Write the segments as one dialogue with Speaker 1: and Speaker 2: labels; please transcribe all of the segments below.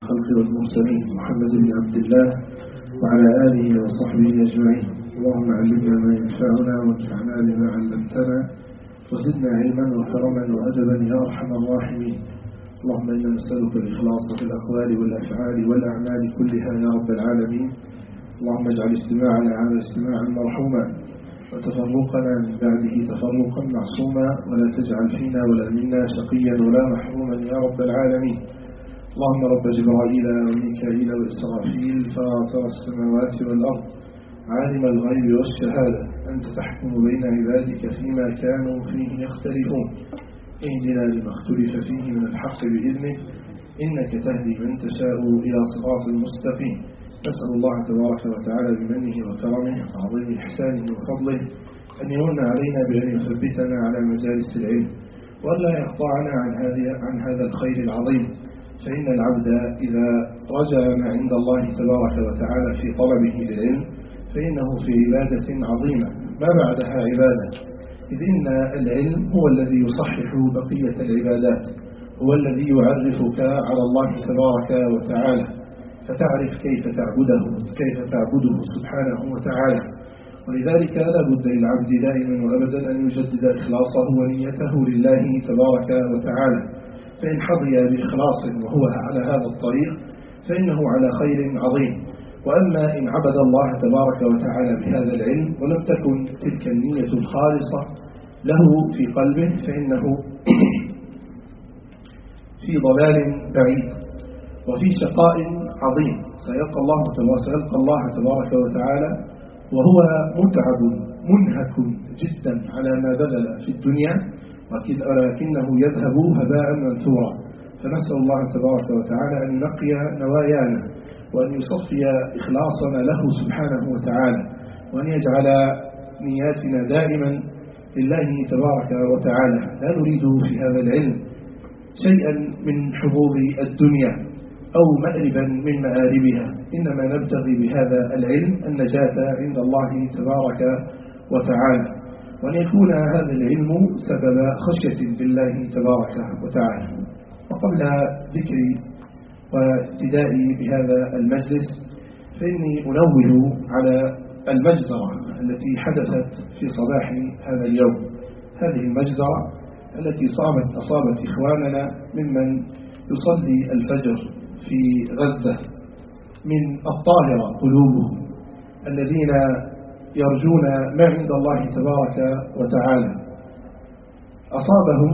Speaker 1: الخلق والمرسلين محمد بن عبد الله وعلى آله وصحبه أجمعين. اللهم علمنا ما ينفعنا وانفعنا بما علمتنا وزدنا علما وكرما وأدبا يا أرحم الراحمين. اللهم إنا نسألك الإخلاص في الأقوال والأفعال والأعمال كلها يا رب العالمين. اللهم اجعل اجتماعنا هذا اجتماعا مرحوما وتفرقنا من بعده تفرقا معصوما ولا تجعل فينا ولا منا شقيا ولا محروما يا رب العالمين. اللهم رب جبرائيل وميكائيل وإسرافيل فاطر السماوات والأرض عالم الغيب والشهادة أنت تحكم بين عبادك فيما كانوا فيه يختلفون اهدنا لما اختلف فيه من الحق بإذنك إنك تهدي من تشاء إلى صراط مستقيم. نسأل الله تبارك وتعالى بمنه وكرمه وعظيم إحسانه وفضله أن يمن علينا بأن يثبتنا على مجالس العلم وألا يقطعنا عن هذا الخير العظيم، فإن العبد إذا رجع ما عند الله تبارك وتعالى في طلبه للعلم فإنه في عبادة عظيمة ما بعدها عبادة، إذ إن العلم هو الذي يصحح بقية العبادات، هو الذي يعرفك على الله تبارك وتعالى فتعرف كيف تعبده سبحانه وتعالى. ولذلك لا بد للعبد دائما وأبدا أن يجدد إخلاصه ونيته لله تبارك وتعالى، فإن حظي بإخلاص وهو على هذا الطريق فإنه على خير عظيم. وأما إن عبد الله تبارك وتعالى بهذا العلم ولم تكن تلك النية الخالصة له في قلبه فإنه في ضلال بعيد وفي شقاء عظيم سيلقى الله تبارك وتعالى وهو متعب منهك جدا على ما بذل في الدنيا ولكنه يذهب هباء منثورا. فنسأل الله تبارك وتعالى أن ينقي نوايانا وأن يصفي إخلاصنا له سبحانه وتعالى وأن يجعل نياتنا دائما لله تبارك وتعالى. لا نريد في هذا العلم شيئا من حظوظ الدنيا أو مأربا من مآربها، إنما نبتغي بهذا العلم النجاة عند الله تبارك وتعالى، وأن يكون هذا العلم سبب خشية بالله تبارك وتعالى. وقبل ذكري وابتدائي بهذا المجلس فإني أنوه على المجزرة التي حدثت في صباح هذا اليوم. هذه المجزرة التي أصابت إخواننا ممن يصلي الفجر في غزة من الطاهرة قلوبهم الذين يرجون ما عند الله تبارك وتعالى. أصابهم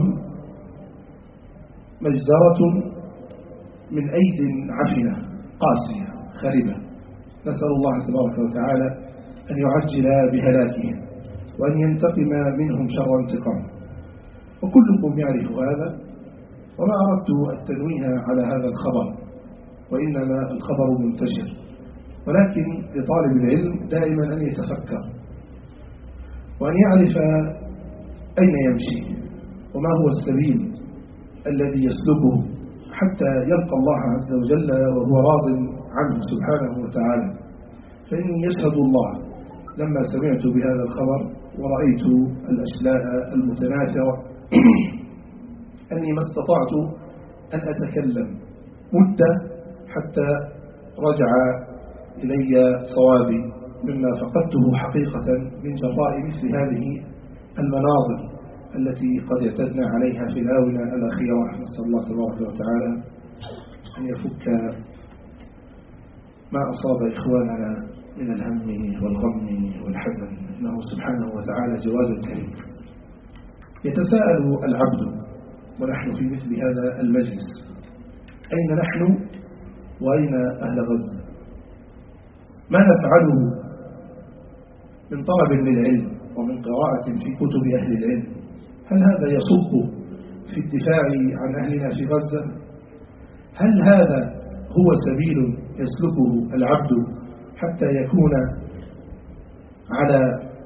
Speaker 1: مجزرة من أيد عفنة قاسية خربة، نسأل الله تبارك وتعالى أن يعجل بهلاكهم وأن ينتقم منهم شر انتقام، وكلكم يعرف هذا. وما أردت التنويه على هذا الخبر وإنما الخبر منتشر، ولكن لطالب العلم دائما أن يتفكر وأن يعرف أين يمشي وما هو السبيل الذي يسلكه حتى يلقى الله عز وجل وهو راض عنه سبحانه وتعالى. فإني يشهد الله لما سمعت بهذا الخبر ورأيت الأشلاء المتناثرة أني ما استطعت أن أتكلم مدة حتى رجع إلي صوابي مما فقدته حقيقة من جراء مثل هذه المناظر التي قد اعتدنا عليها في الآونة الأخيرة. نسأل الله تبارك وتعالى أن يفك ما أصاب إخواننا من الهم والغم والحزن، إنه سبحانه وتعالى جواد كريم. يتساءل العبد ونحن في مثل هذا المجلس أين نحن وأين أهل غزة؟ ما نفعله من طلب للعلم ومن قراءة في كتب أهل العلم؟ هل هذا يصب في الدفاع عن أهلنا في غزة؟ هل هذا هو سبيل يسلكه العبد حتى يكون على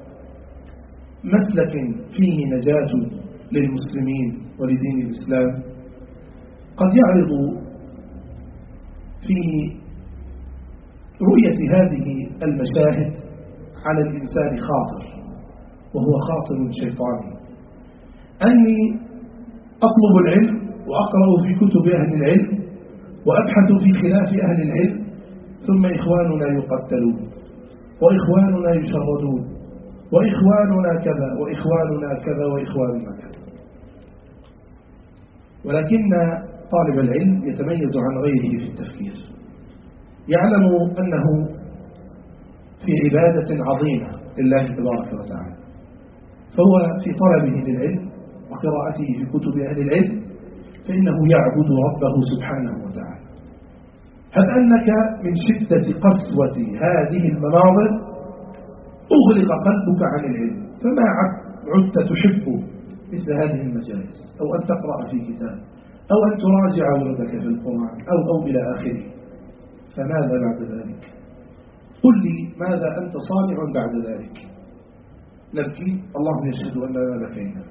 Speaker 1: مسلك فيه نجاة للمسلمين ولدين الإسلام؟ قد يعرض في رؤية هذه المشاهد على الإنسان خاطر، وهو خاطر شيطاني، أني أطلب العلم وأقرأ في كتب أهل العلم وأبحث في خلاف أهل العلم، ثم إخواننا يقتلون وإخواننا يشردون وإخواننا كذا وإخواننا كذا وإخواننا كذا. ولكن طالب العلم يتميز عن غيره في التفكير، يعلم أنه في عبادة عظيمة لله تبارك وتعالى، فهو في طلبه للعلم وقراءته في كتب أهل العلم فإنه يعبد ربه سبحانه وتعالى. هل أنك من شدة قسوة هذه المناظر أغلق قلبك عن العلم، فما عدت تحب مثل هذه المجالس، أو أن تقرأ في كتاب، أو أن تراجع وردك في القرآن أو إلى آخره. فماذا بعد ذلك؟ قل لي ماذا أنت صانع بعد ذلك؟ نبكي؟ الله يشهد أننا بكينا،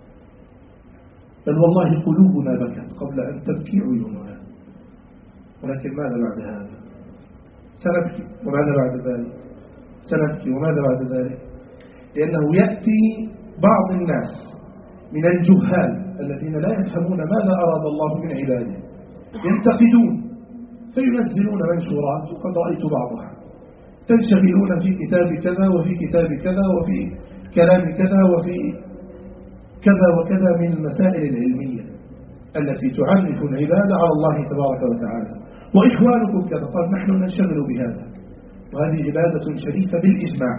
Speaker 1: بل والله قلوبنا بكت قبل أن تبكي عيوننا. ولكن ماذا بعد هذا؟ سنبكي. وماذا بعد ذلك؟ سنبكي. وماذا بعد ذلك؟ لأنه يأتي بعض الناس من الجهال الذين لا يفهمون ماذا أراد الله من عباده، ينتقدون فينزلون منشورات، وقد رأيت بعضها، تنشغلون في كتاب كذا وفي كتاب كذا وفي كلام كذا وفي كذا وكذا من المسائل العلمية التي تعرف العبادة على الله تبارك وتعالى. وإخوانكم كذا، قال نحن ننشغل بهذا، وهذه عبادة شريفة بالإجماع،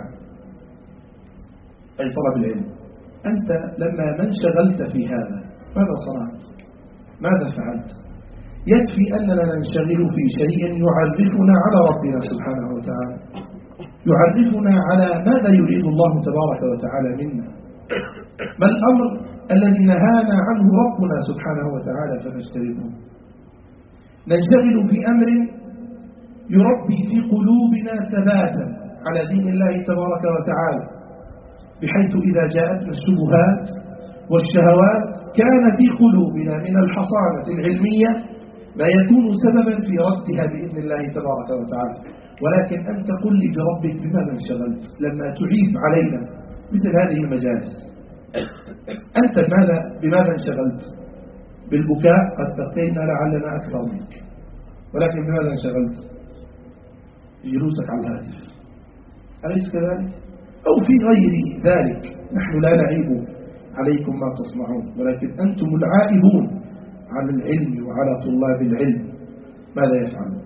Speaker 1: أي طلب العلم. أنت لما من شغلت في هذا ماذا صنعت؟ ماذا فعلت؟ يكفي أننا ننشغل في شيء يعرفنا على ربنا سبحانه وتعالى، يعرفنا على ماذا يريد الله تبارك وتعالى منا، ما الأمر الذي نهانا عنه ربنا سبحانه وتعالى فنجتنبه. ننشغل في أمر يربي في قلوبنا ثباتا على دين الله تبارك وتعالى، بحيث إذا جاءتنا الشبهات والشهوات كان في قلوبنا من الحصانة العلمية ما يكون سببا في ردها بإذن الله تبارك وتعالى. ولكن أنت قل لي بربك بماذا انشغلت لما تعيب علينا مثل هذه المجالس؟ أنت بماذا انشغلت؟ بالبكاء؟ قد بقينا لعلنا أكثر منك، ولكن بماذا انشغلت؟ جلوسك على الهاتف، أليس كذلك؟ أو في غير ذلك. نحن لا نعيب عليكم ما تصنعون، ولكن أنتم العائبون على العلم وعلى طلاب العلم. ماذا يفعلون؟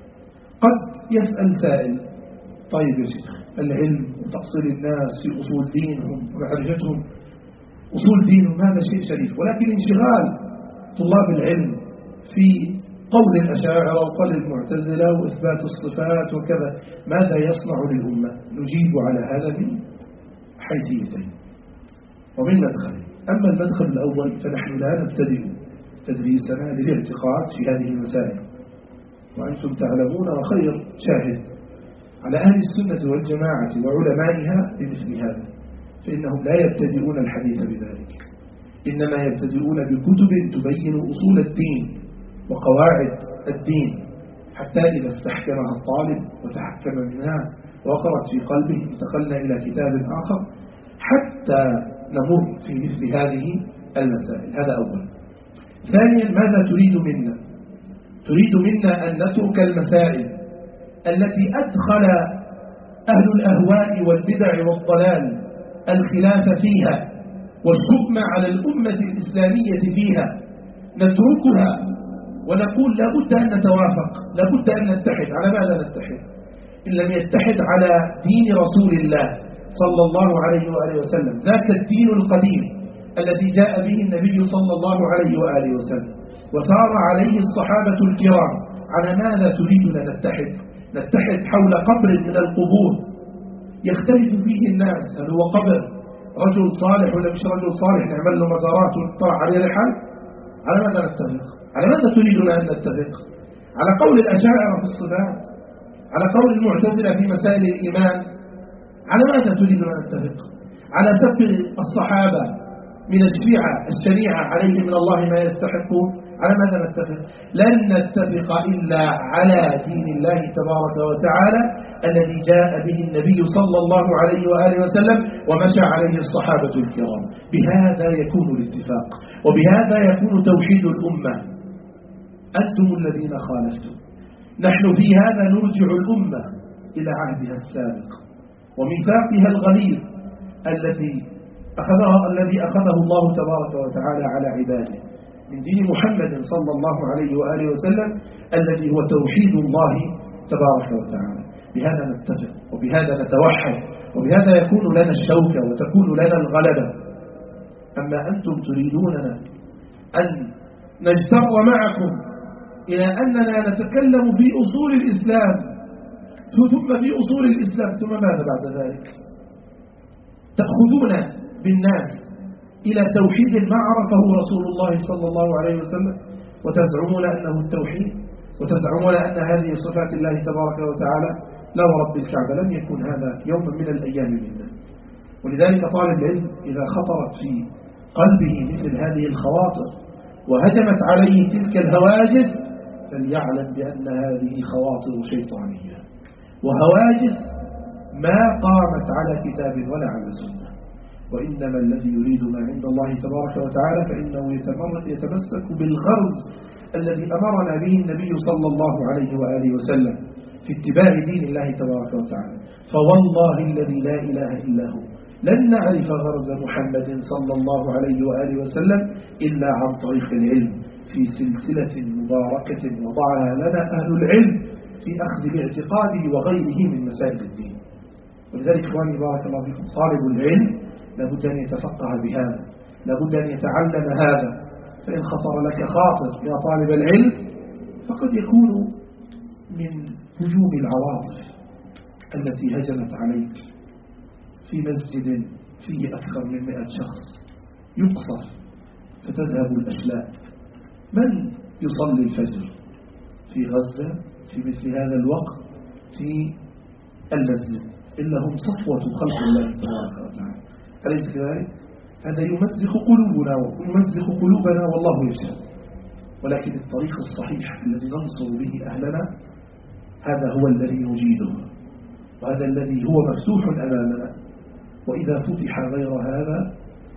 Speaker 1: قد يسأل سائل: طيب يا شيخ، العلم وتأصيل الناس في أصول دينهم ومعرفتهم أصول دينهم هذا شيء شريف، ولكن انشغال طلاب العلم في قول الأشاعرة وقول المعتزلة وإثبات الصفات وكذا ماذا يصنع للأمة؟ نجيب على هذا من حيثيتين ومن مدخل. أما المدخل الأول فنحن لا نبتدئ تدريسنا للاعتقاد في هذه المسائل، وأنتم تعلمون وخير شاهد على أهل السنة والجماعة وعلمائها بمثل هذا، فإنهم لا يبتدئون الحديث بذلك، إنما يبتدئون بكتب تبين أصول الدين وقواعد الدين، حتى إذا استحكمها الطالب وتحكم منها وقرت في قلبه انتقلنا إلى كتاب آخر حتى نمر في مثل هذه المسائل. هذا أولا. ثانيا، ماذا تريد منا؟ تريد منا أن نترك المسائل التي أدخل أهل الأهواء والبدع والضلال الخلاف فيها والحكم على الأمة الإسلامية فيها، نتركها ونقول لا بد أن نتوافق، لا بد أن نتحد. على ماذا نتحد؟ إن لم يتحد على دين رسول الله صلى الله عليه وآله وسلم، ذاك الدين القديم الذي جاء به النبي صلى الله عليه وآله وسلم وسار عليه الصحابة الكرام. على ماذا تريدنا نتحد؟ نتحد حول قبر من القبور يختلف فيه الناس، هل هو قبر رجل صالح ولا مش رجل صالح، نعمل له مزارات ونطلع عليه رحل؟ على ماذا نتفق؟ على ماذا تريدنا أن نتفق؟ على قول الأشاعرة في الصفات، على قول المعتزلة في مسائل الإيمان؟ على ماذا تريدنا أن نتفق؟ على سب الصحابة من الشريعة عليهم من الله ما يستحقون؟ على ماذا نتفق؟ لن نتفق إلا على دين الله تبارك وتعالى الذي جاء به النبي صلى الله عليه وآله وسلم ومشى عليه الصحابة الكرام. بهذا يكون الاتفاق، وبهذا يكون توحيد الأمة. أنتم الذين خالفتم. نحن في هذا نرجع الأمة إلى عهدها السابق وميثاقها الغليظ الذي أخذه الله تبارك وتعالى على عباده من دين محمد صلى الله عليه وآله وسلم الذي هو توحيد الله تبارك وتعالى. بهذا نتفق وبهذا نتوحد وبهذا يكون لنا الشوكة وتكون لنا الغلبة. أما أنتم تريدوننا أن نجتر معكم إلى أننا نتكلم في أصول الإسلام ثم في أصول الإسلام ثم ماذا بعد ذلك؟ تأخذون بالناس إلى توحيد ما عرفه رسول الله صلى الله عليه وسلم وتزعمون أنه التوحيد وتزعمون أن هذه صفات الله تبارك وتعالى. لا ورب الكعبة لن يكون هذا يوما من الأيام منا. ولذلك طالب العلم إذا خطرت في قلبه مثل هذه الخواطر وهجمت عليه تلك الهواجس فليعلم بأن هذه خواطر شيطانية وهواجس ما قامت على كتاب ولا على سنة. وإنما الذي يريد ما عند الله تبارك وتعالى فإنه يتمسك بالغرز الذي أمرنا به النبي صلى الله عليه وآله وسلم في اتباع دين الله تبارك وتعالى. فوالله الذي لا إله إلا هو لن نعرف غرز محمد صلى الله عليه وآله وسلم إلا عن طريق العلم في سلسلة مباركة وضعها لنا أهل العلم في أخذ الاعتقاد وغيره من مسائل الدين. ولذلك إخواني بارك الله فيكم طالب العلم لابد أن يتفقه بهذا، لابد أن يتعلم هذا. فإن خطر لك خاطر يا طالب العلم فقد يكون من هجوم العواطف التي هجمت عليك في مسجد فيه أكثر من 100 شخص يقصف فتذهب الأشلاء. من يصلي الفجر في غزة في مثل هذا الوقت في المسجد إلا هم صفوة خلق الله تبارك وتعالى؟ أليس كذلك؟ هذا يمزق قلوبنا ويمزق قلوبنا والله يشهد. ولكن الطريق الصحيح الذي ننصر به أهلنا هذا هو الذي نجيده وهذا الذي هو مفتوح أمامنا. وإذا فتح غير هذا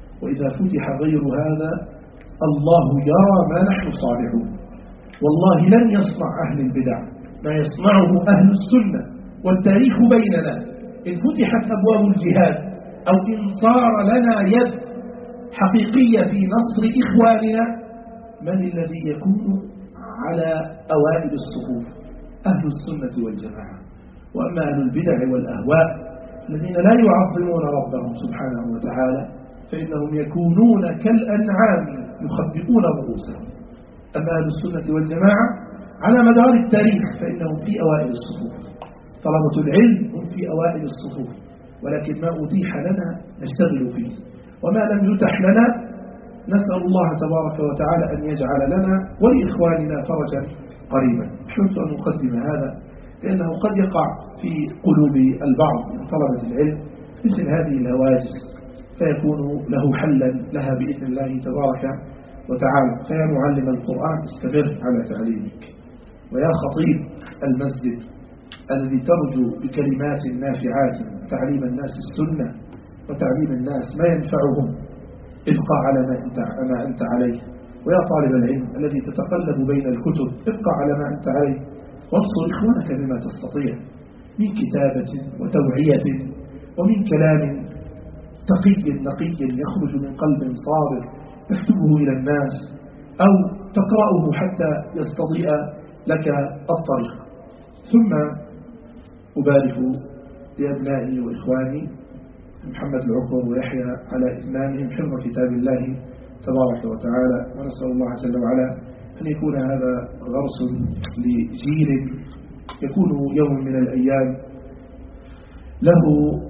Speaker 1: الله يرى ما نحن صالحون. والله لن يصنع أهل البدع ما يصنعه أهل السنة. والتاريخ بيننا إن فتحت أبواب الجهاد أو إن صار لنا يد حقيقية في نصر إخواننا من الذي يكون على أوائل الصفوف؟ أهل السنة والجماعة. وأما أهل البدع والأهواء الذين لا يعظمون ربهم سبحانه وتعالى فإنهم يكونون كالأنعام يخبئون رؤوسهم. أما أهل السنة والجماعة على مدار التاريخ فإنهم في أوائل الصفوف. طلبة العلم هم في أوائل الصفوف ولكن ما أتيح لنا نشتغل فيه وما لم يتح لنا نسأل الله تبارك وتعالى أن يجعل لنا ولإخواننا فرجا قريبا. حرصت أن أقدم هذا لأنه قد يقع في قلوب البعض من طلبة العلم مثل هذه الهواجس فيكون له حلا لها بإذن الله تبارك وتعالى. فيا معلم القرآن استمر على تعليمك. ويا خطيب المسجد الذي ترجو بكلمات نافعات تعليم الناس السنة وتعليم الناس ما ينفعهم ابقى على ما أنت عليه. ويا طالب العلم الذي تتقلب بين الكتب ابقى على ما أنت عليه وانصر إخوانك بما تستطيع من كتابة وتوعية ومن كلام تقي نقي يخرج من قلب صادق تكتبه إلى الناس أو تقرأه حتى يستضيء لك الطريق. ثم أبارك لأبنائي وإخواني محمد العقر ويحيى على إتمامهم حفظ كتاب الله تبارك وتعالى. ونسأل الله جل وعلا أن يكون هذا غرس لجيل يكون يوم من الأيام له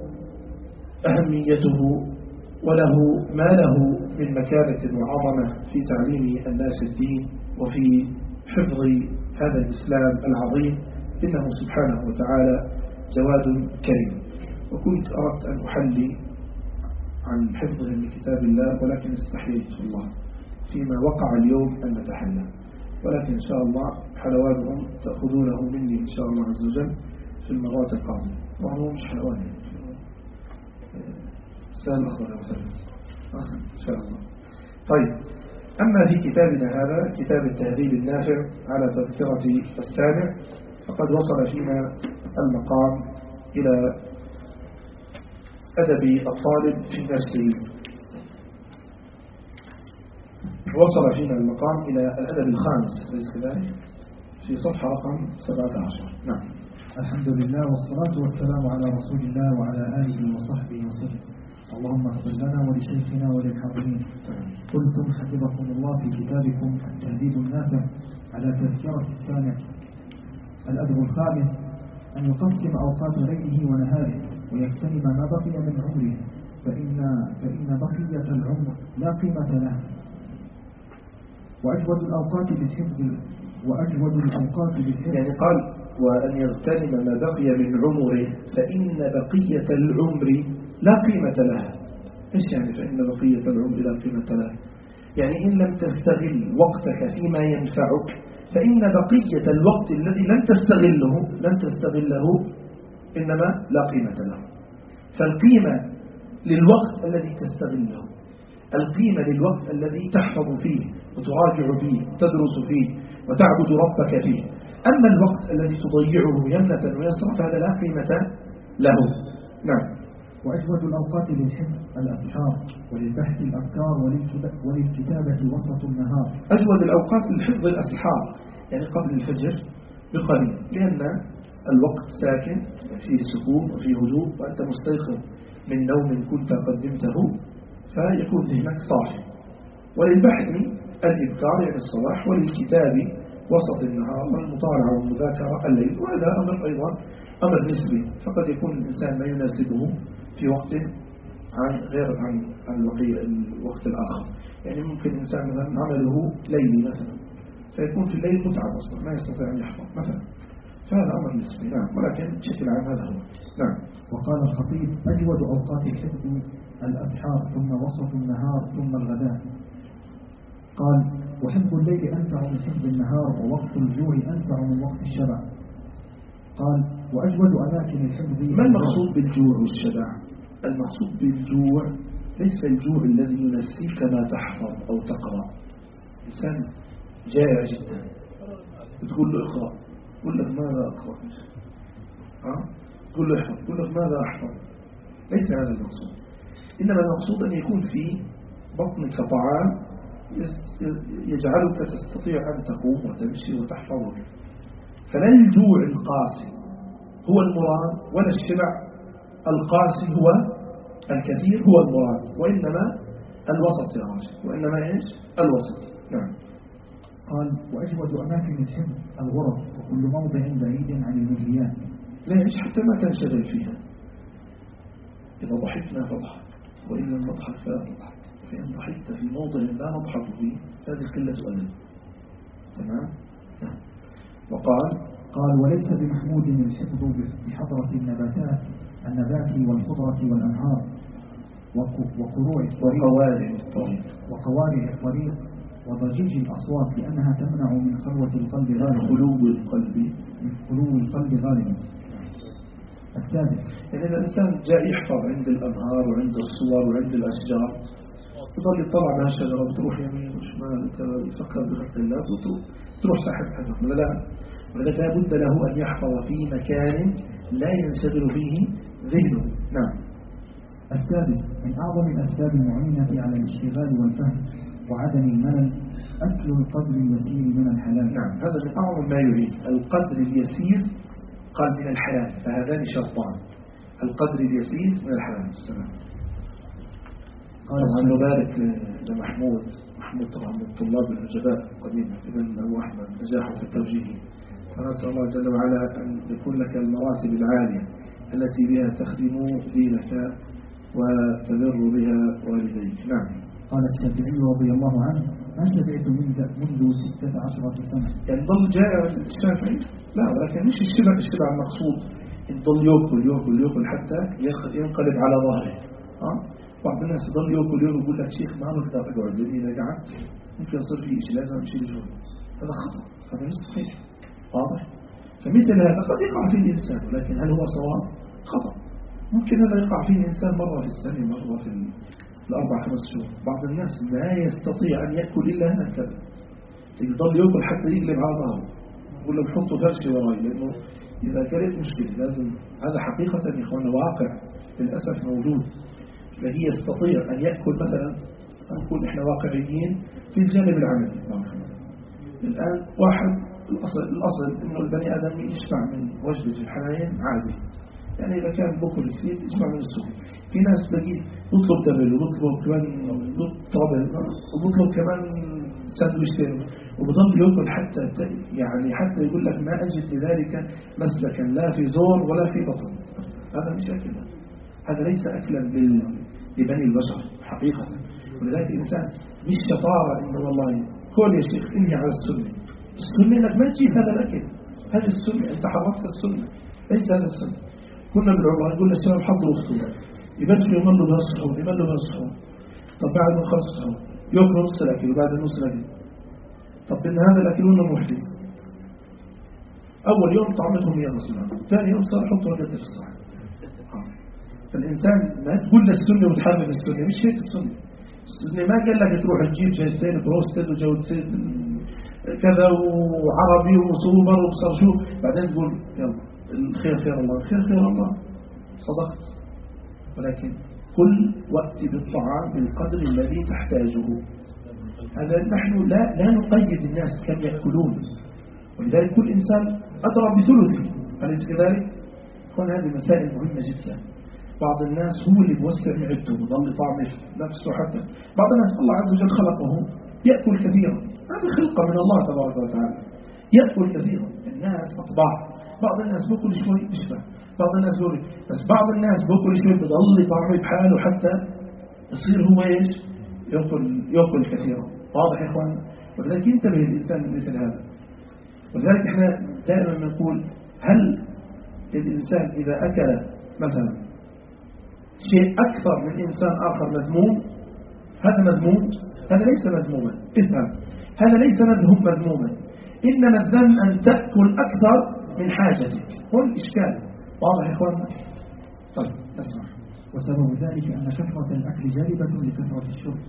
Speaker 1: أهميته وله ما له من مكانة وعظمة في تعليم الناس الدين وفي حفظ هذا الإسلام العظيم. إنه سبحانه وتعالى جواد كريم. وكنت أردت أن أحلي عن حفظهم لكتاب الله ولكن استحييت الله فيما وقع اليوم أن نتحلى. ولكن إن شاء الله حلوانهم تأخذونه مني إن شاء الله عز وجل في المرات القادمة. وهو مش حلوان سهل أخذ إن شاء الله. طيب أما في كتابنا هذا كتاب التهذيب النافع على تذكرة السامع فقد وصل فينا المقام إلى أدب الطالب في نفسه. وصل فينا المقام إلى الأدب الخامس ليس كذلك في صفحة رقم 17. نعم.
Speaker 2: الحمد لله والصلاة والسلام على رسول الله وعلى آله وصحبه وسلم. اللهم اغفر لنا ولشيخنا وللحاضرين. قلتم حفظكم الله في كتابكم التهذيب النافع على تذكرة السامع. الأدب الخامس أن يقسم أوقات ليله ونهاره ويغتنم ما بقي من عمره فإن بقية العمر لا قيمة له. وأجود الأوقات بالحفظ
Speaker 1: يعني قال وأن يغتنم ما بقي من عمره فإن بقية العمر لا قيمة لها. إيش يعني فإن بقية العمر لا قيمة لها؟ يعني إن لم تستغل وقتك فيما ينفعك فإن بقية الوقت الذي لم تستغله إنما لا قيمة له. فالقيمة للوقت الذي تستغله، القيمة للوقت الذي تحفظ فيه وتراجع فيه وتدرس فيه وتعبد ربك فيه. أما الوقت الذي تضيعه يمنة ويسرا فهذا لا قيمة له. نعم.
Speaker 2: وأجود الأوقات للحفظ الأسحار وللبحث الأفكار وللكتابة وسط النهار.
Speaker 1: أجود الأوقات للحفظ الأسحار يعني قبل الفجر بقليل، لأن الوقت ساكن فيه سكون وفيه هدوء وأنت مستيقظ من نوم كنت قدمته فيكون ذهنك صافي. وللبحث الإبكار يعني الصباح، وللكتاب وسط النهار والمطالعة والمذاكرة الليل. وهذا أمر أيضا أمر نسبي، فقد يكون الإنسان ما يناسبه في وقت غير عن الوقت الآخر. يعني ممكن الإنسان مثلا عمله ليلي مثلا فيكون في الليل متعب أصلا ما يستطيع أن يحفظ مثلا، فهذا أمر نسبي. نعم. ولكن بشكل عام هذا هو. نعم.
Speaker 2: وقال الخطيب أجود أوقات الحفظ الأسحار ثم وسط النهار ثم الغداء. قال وحفظ الليل أنفع من حفظ النهار ووقت الجوع أنفع من وقت الشبع. قال وأجود أماكن الحفظ.
Speaker 1: ما المقصود بالجوع والشبع؟ المقصود بالجوع ليس الجوع الذي ينسيك ما تحفظ أو تقرأ. إنسان جائع جدا تقول له اقرأ، يقول لك ماذا أقرأ؟ تقول له احفظ، يقول لك ماذا أحفظ؟ ليس هذا المقصود. إنما المقصود أن يكون في بطنك طعام يجعلك تستطيع أن تقوم وتمشي وتحفظه. فلا الجوع القاسي هو المراد ولا الشبع القاسي هو الكثير هو المراد، وإنما الوسط يا راجل، وإنما إيش؟ الوسط. نعم.
Speaker 2: قال وأجود أماكن الحفظ الغرف وكل موضع بعيد عن الملهيات.
Speaker 1: ليش؟ حتى ما تنشغل فيها. إذا ضحكنا فاضحك وإن لم نضحك فلا تضحك، فإن ضحكت في موضع لا نضحك فيه هذه قلة أدب. تمام. وقال
Speaker 2: وليس بمحمود الحفظ بحضرة النبات والخضرة والأنهار وقروع وقوارع الطريق وضجيج الأصوات لأنها تمنع من خلوة القلب خلو القلب غالبا. الثالث
Speaker 1: يعني إذا الإنسان جاء يحفظ عند الأنهار وعند الصور وعند الأشجار يضل يطلع على الشجرة وتروح يمين وشمال يفكر بخلق الله وتروح ساحب حفظ. لا، ولذلك لا بد له أن يحفظ في مكان لا ينشغل فيه ذهنه. نعم.
Speaker 2: الثالث من أعظم الأسباب المعينة على الاشتغال والفهم وعدم الملل أكل القدر اليسير من الحلال.
Speaker 1: نعم، هذا من أعظم ما يريد. القدر اليسير قال من الحلال، فهذان شرطان، القدر اليسير من الحلال. السلام. طبعا نبارك لمحمود طبعا من الطلاب النجباء القديمة ابن أبو أحمد نجاحه في التوجيه، فنسأل الله جل وعلا أن يكون لك المراتب العالية التي بها تخدم دينك وتبر بها والديك. نعم.
Speaker 2: قال الشافعي رضي الله عنه ما شبعت منذ 16 سنة.
Speaker 1: يعني ضل جائع الشافعي؟ لا، ولكن مش الشبع المقصود يضل يأكل حتى ينقلب على ظهره. بعض الناس يضل يأكل يقول لك شيخ ما بقدر أقعد، لأني إذا قعدت ممكن يصير في شيء لازم أمشي لجوه. هذا خطأ، هذا مش صحيح. واضح؟ فمثل هذا قد يقع فيه الإنسان، ولكن هل هو صواب؟ خطأ. ممكن هذا يقع فيه الإنسان مرة في السنة مرة ل4-5 شهور. بعض الناس لا يستطيع أن يأكل إلا هكذا، يضل يأكل حتى يقلب على ظهره، يقول له بحطوا فرشة وراي، لأنه إذا كانت مشكلة لازم. هذا حقيقة يا إخوانا واقع للأسف موجود. الذي يستطيع أن يأكل مثلا، نقول إحنا واقعيين في الجانب العملي. الآن واحد الأصل إنه البني آدم يشبع من وجبة الحنايا عادي، يعني إذا كان بكل كثير يشبع من السوق. في ناس تلاقيه يطلب دبل ويطلب كمان طابل ويطلب كمان ساندويشتين وبضل يأكل حتى يقول لك ما أجد لذلك مسلكا لا في زور ولا في بطن. هذا مش أكل، هذا ليس أكلا لبني البشر حقيقة. ولذلك الإنسان مش شطارة إنه والله كل يا شيخ إني على السنة إنك ما تجيب هذا الأكل، هذا السنة، أنت حرمت السنة، ليس هذا السنة. كنا بالعمر نقول للشباب حضروا الفطور، يبدأوا يملوا بها الصحون، طب بعد ما خلص الصحون يأكلوا نص الأكل وبعد نص الأكل، طب إن هذا الأكل ولا محلي. أول يوم طعمتهم يا رسول الله، ثاني يوم صار حطوا وجدت في الصحن. فالإنسان لا تقول للسنة وتحرم السنة، مش هيك السنة. السنة ما قال لك تروح تجيب جايزتين بروستد وجوزتين كذا وعربي وسوبر وبصر شو، بعدين تقول يلا الخير خير الله، الخير خير الله، صدقت. ولكن كل وقت بالطعام بالقدر الذي تحتاجه. هذا نحن لا نقيد الناس كم يأكلون، ولذلك كل إنسان أدرى بثلثه، أليس كذلك؟ كون هذه مسائل مهمة جدا. بعض الناس هو اللي بوسع معدته وظل طعمه نفسه. حتى بعض الناس الله عز وجل خلقه يأكل كثيرا، هذا خلقة من الله تبارك وتعالى، يأكل كثيرا. الناس أطباع، بعض الناس بأكل شوي بيشبع، بعض الناس بأكل، بس بعض الناس بأكل شوي بضل طعمه بحاله حتى يصير هو إيش يأكل كثيرا. واضح يا إخوان؟ ولذلك ينتبه الإنسان من مثل هذا. ولذلك إحنا دائما نقول هل الإنسان إذا أكل مثلا شيء أكثر من إنسان آخر مذموم، هذا مذموم؟ هذا ليس مذموما. افهم، هذا ليس مذموما، إنما الذم أن تأكل أكثر من حاجتك، هو الإشكال. واضح يا إخوان؟ طيب أسمع.
Speaker 2: وسبب ذلك أن كثرة الأكل جالبة لكثرة الشرب،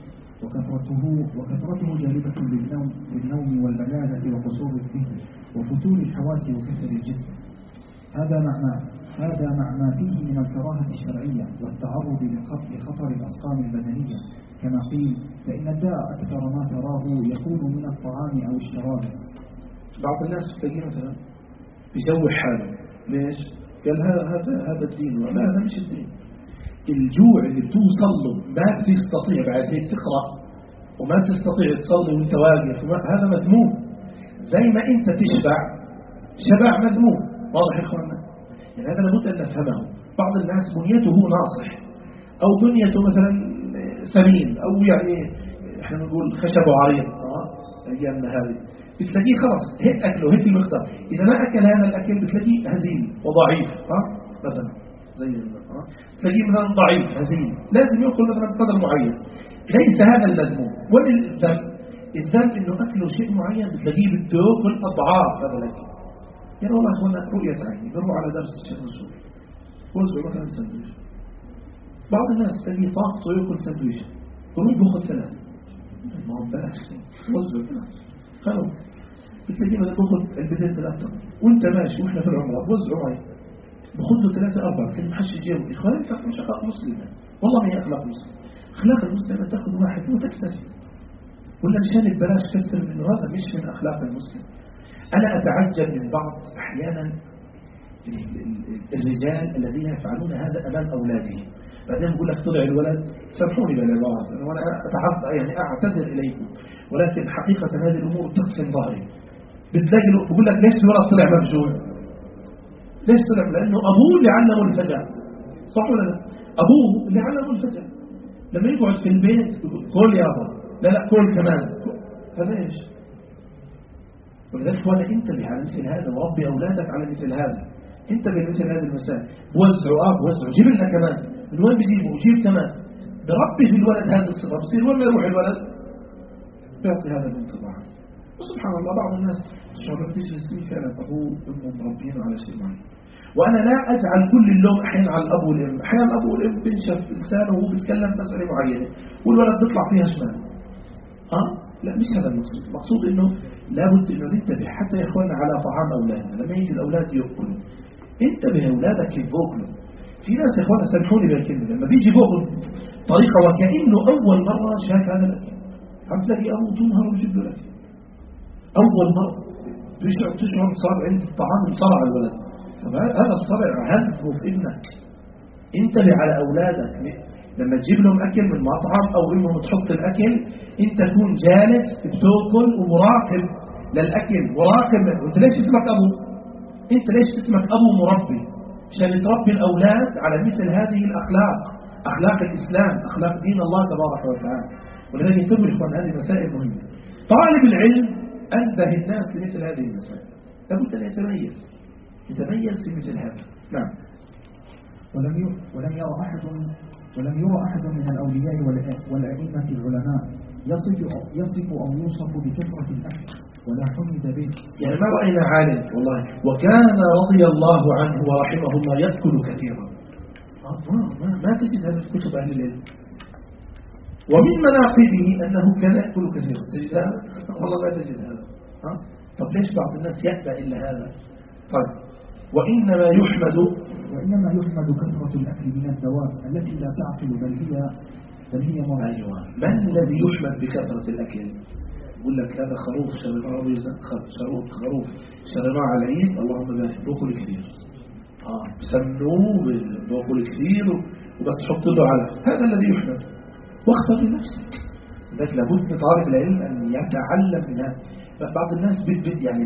Speaker 2: وكثرته جالبة للنوم والبلادة وقصور الذهن وفتور الحواس وكسر الجسم. هذا مع ما فيه من الكراهة الشرعية والتعرض لخطر الأسقام البدنية، كما قيل فإن الداء أكثر ما تراه يكون من الطعام أو الشراب.
Speaker 1: بعض الناس تلاقيه مثلا بيجوع حاله، ليش؟ قال هذا الدين، ولا هذا مش الدين. الجوع اللي بتوصل له ما بتستطيع بعد هيك تقرأ وما تستطيع تصلي وانت واقف، هذا مذموم. زي ما انت تشبع شبع مذموم. واضح يا اخوانا؟ يعني هذا لابد ان نفهمه. بعض الناس بنيته ناصح او بنيته مثلا سمين، او يعني احنا نقول خشبه عريض ايامنا هذه، بتلاقيه خلاص هيك اكله هيك المقدار. اذا ما اكل هذا الاكل بتلاقيه هزيل وضعيف مثلا، زي تلاقيه مثلا ضعيف هزيل، لازم ياكل مثلا بقدر معين. ليس هذا المذموم. الذنب انه اكله شيء معين بتلاقيه بده ياكل اضعاف هذا الاكل. يعني والله اخوانا رؤية عيني بروح على درس الشيخ منصور وزعوا مثلا سندويش، بعض الناس تلاقيه طاقته ياكل سندويش يروح باخذ 3، ما هو بلاش وزعوا خلوا. بتلاقيه مثلا باخذ البيتين 3 وانت ماشي واحنا في العمره وزعوا معي باخذ له 3-4 كلمة محش جيبه. اخواني تاخذ مش اخلاق مسلمة، والله ما هي اخلاق مسلمة. اخلاق المسلم ان تاخذ واحد وتكتفي، ولا مشان البلاش كثر منه، هذا مش من اخلاق المسلم. أنا أتعجب من بعض أحيانا الرجال الذين يفعلون هذا أمام أولادهم، بعدين يقول لك طلع الولد، سامحوني بالعبارة وأنا أعتذر إليكم، ولكن حقيقة هذه الأمور تقسم ظهري. بتلاقي بقول لك ليش الولد طلع مفجوع؟ ليش طلع؟ لأنه أبوه اللي علمه الفجر، صح ولا لا؟ أبوه اللي علمه الفجر. لما يقعد في البيت كل يابا، لا كل كمان، هذا إيش؟ ولذلك وانا انتبه على مثل هذا وربي أولادك على مثل هذا. انتبه لمثل هذه المسائل. بوزعوا جيب لنا كمان، من وين بجيبه؟ جيب كمان. بربي في الولد هذه الصفة، بصير وين ما يروح الولد بيعطي هذا الانطباع. وسبحان الله بعض الناس تشعر تجلس فيه فعلا أبوه وأمه مربينه على شيء معين، وأنا لا أجعل كل اللوم أحيانا على الأب والأم. أحيانا الأب والأم بنشف لسانه وهو بيتكلم مسألة معينة والولد بيطلع فيها شمال. لا مش هذا المقصود. المقصود إنه لابد إنه ننتبه حتى يا إخواننا على طعام أولادنا. لما يجي الأولاد يأكلوا انتبه أولادك كيف بأكلوا. في ناس يا إخواننا سامحوني بالكلمة لما بيجي بأكل طريقة وكأنه أول مرة شاف هذا الأكل. عم تلاقي أبوه طول نهاره بيجيب له الأكل أول مرة تشعر صار عند الطعام انصرع على الولد. طب هذا الصرع هدفه في ابنك. انتبه على أولادك لما تجيب لهم أكل من مطعم أو إنهم تحط الأكل أنت تكون جالس بتأكل ومراقب للأكل مراقب. وأنت ليش اسمك أبو؟ أنت ليش اسمك أبو مربي؟ عشان تربي الأولاد على مثل هذه الأخلاق، أخلاق الإسلام، أخلاق دين الله تبارك وتعالى. ولذلك انتبهوا إخوان هذه مسائل مهمة. طالب العلم أنبه الناس لمثل هذه المسائل. لابد أن يتميز في مثل هذا. نعم.
Speaker 2: ولم يرى أحد من الأولياء والأئمة العلماء يصف أو يوصف بكثرة الأكل ولا حمد به.
Speaker 1: يعني ما رأينا عالم والله وكان رضي الله عنه ورحمه الله يأكل كثيرا. ما تجد هذا في كتب أهل العلم. ومن مناقبه أنه كان يأكل كثيرا. تجد هذا؟ والله لا تجد هذا. طب ليش بعض الناس يأبى إلا هذا؟ طيب وإنما يحمد
Speaker 2: كثرة الأكل من الدواب التي لا تعقل بل هي مرض.
Speaker 1: أيوة. من الذي يحمد بكثرة الأكل؟ يقول لك هذا خروف خروف شرناه على العيد اللهم بارك باكل كثير. بسمنوه باكل كثير وبس تحط له على هذا الذي يحمد. واختر لنفسك. لذلك لابد من طالب العلم أن يتعلم منها. بعض الناس يعني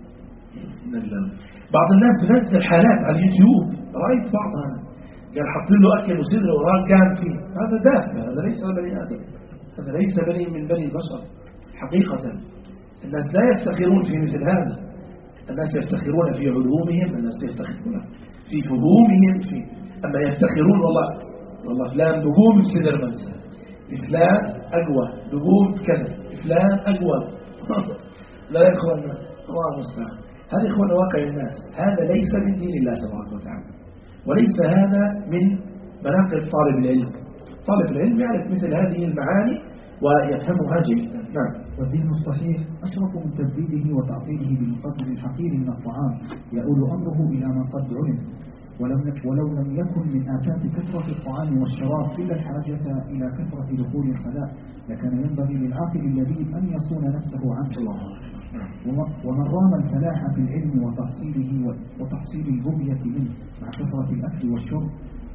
Speaker 1: بعض الناس بنزل حالات على اليوتيوب رأيت بعضها قال حاطين له أكل وصدر وراه كان فيه. هذا دافع. هذا ليس بني آدم. هذا ليس من بني البشر حقيقة. الناس لا يفتخرون في مثل هذا. الناس يفتخرون في علومهم. الناس يفتخرون في فهومهم أما يفتخرون والله فلان بقوم بصدر منزل فلان أقوى بقوم كذا فلان أقوى. لا يا إخوانا الله المستعان. هذا إخوانا واقع الناس. هذا ليس من دين الله تبارك وتعالى وليس هذا من مناقب طالب العلم. طالب العلم يعرف مثل هذه المعاني ويفهمها جيدا. نعم.
Speaker 2: والدين الصحيح أشرف من تبديله وتعطيله بالقدر الحقير من الطعام يؤول أمره إلى ما قد علم. ولو لم يكن من آفات كثرة الطعام والشراب إلا الحاجة إلى كثرة دخول الخلاء لكان ينبغي للعاقل اللبيب أن يصون نفسه عنه. ومن رام الفلاح في العلم وتحصيل البغية منه مع كثرة الأكل والشرب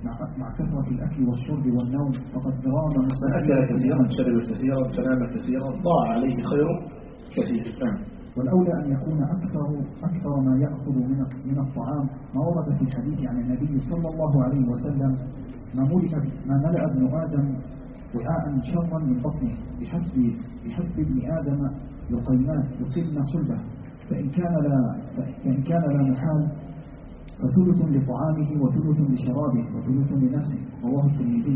Speaker 2: والنوم فقد رام
Speaker 1: من أكل كثيرا شرب كثيرا فنام كثيرا ضاع عليه خير كثير. نعم.
Speaker 2: والأولى أن يكون أكثر ما يأخذ من الطعام ما ورد في الحديث عن النبي صلى الله عليه وسلم ما ملأ ابن آدم وعاء شرا من بطنه بحسب ابن آدم لقيمات يصبن صلبه فإن كان لا محال فثلث لطعامه وثلث لشرابه وثلث لنفسه رواه الترمذي.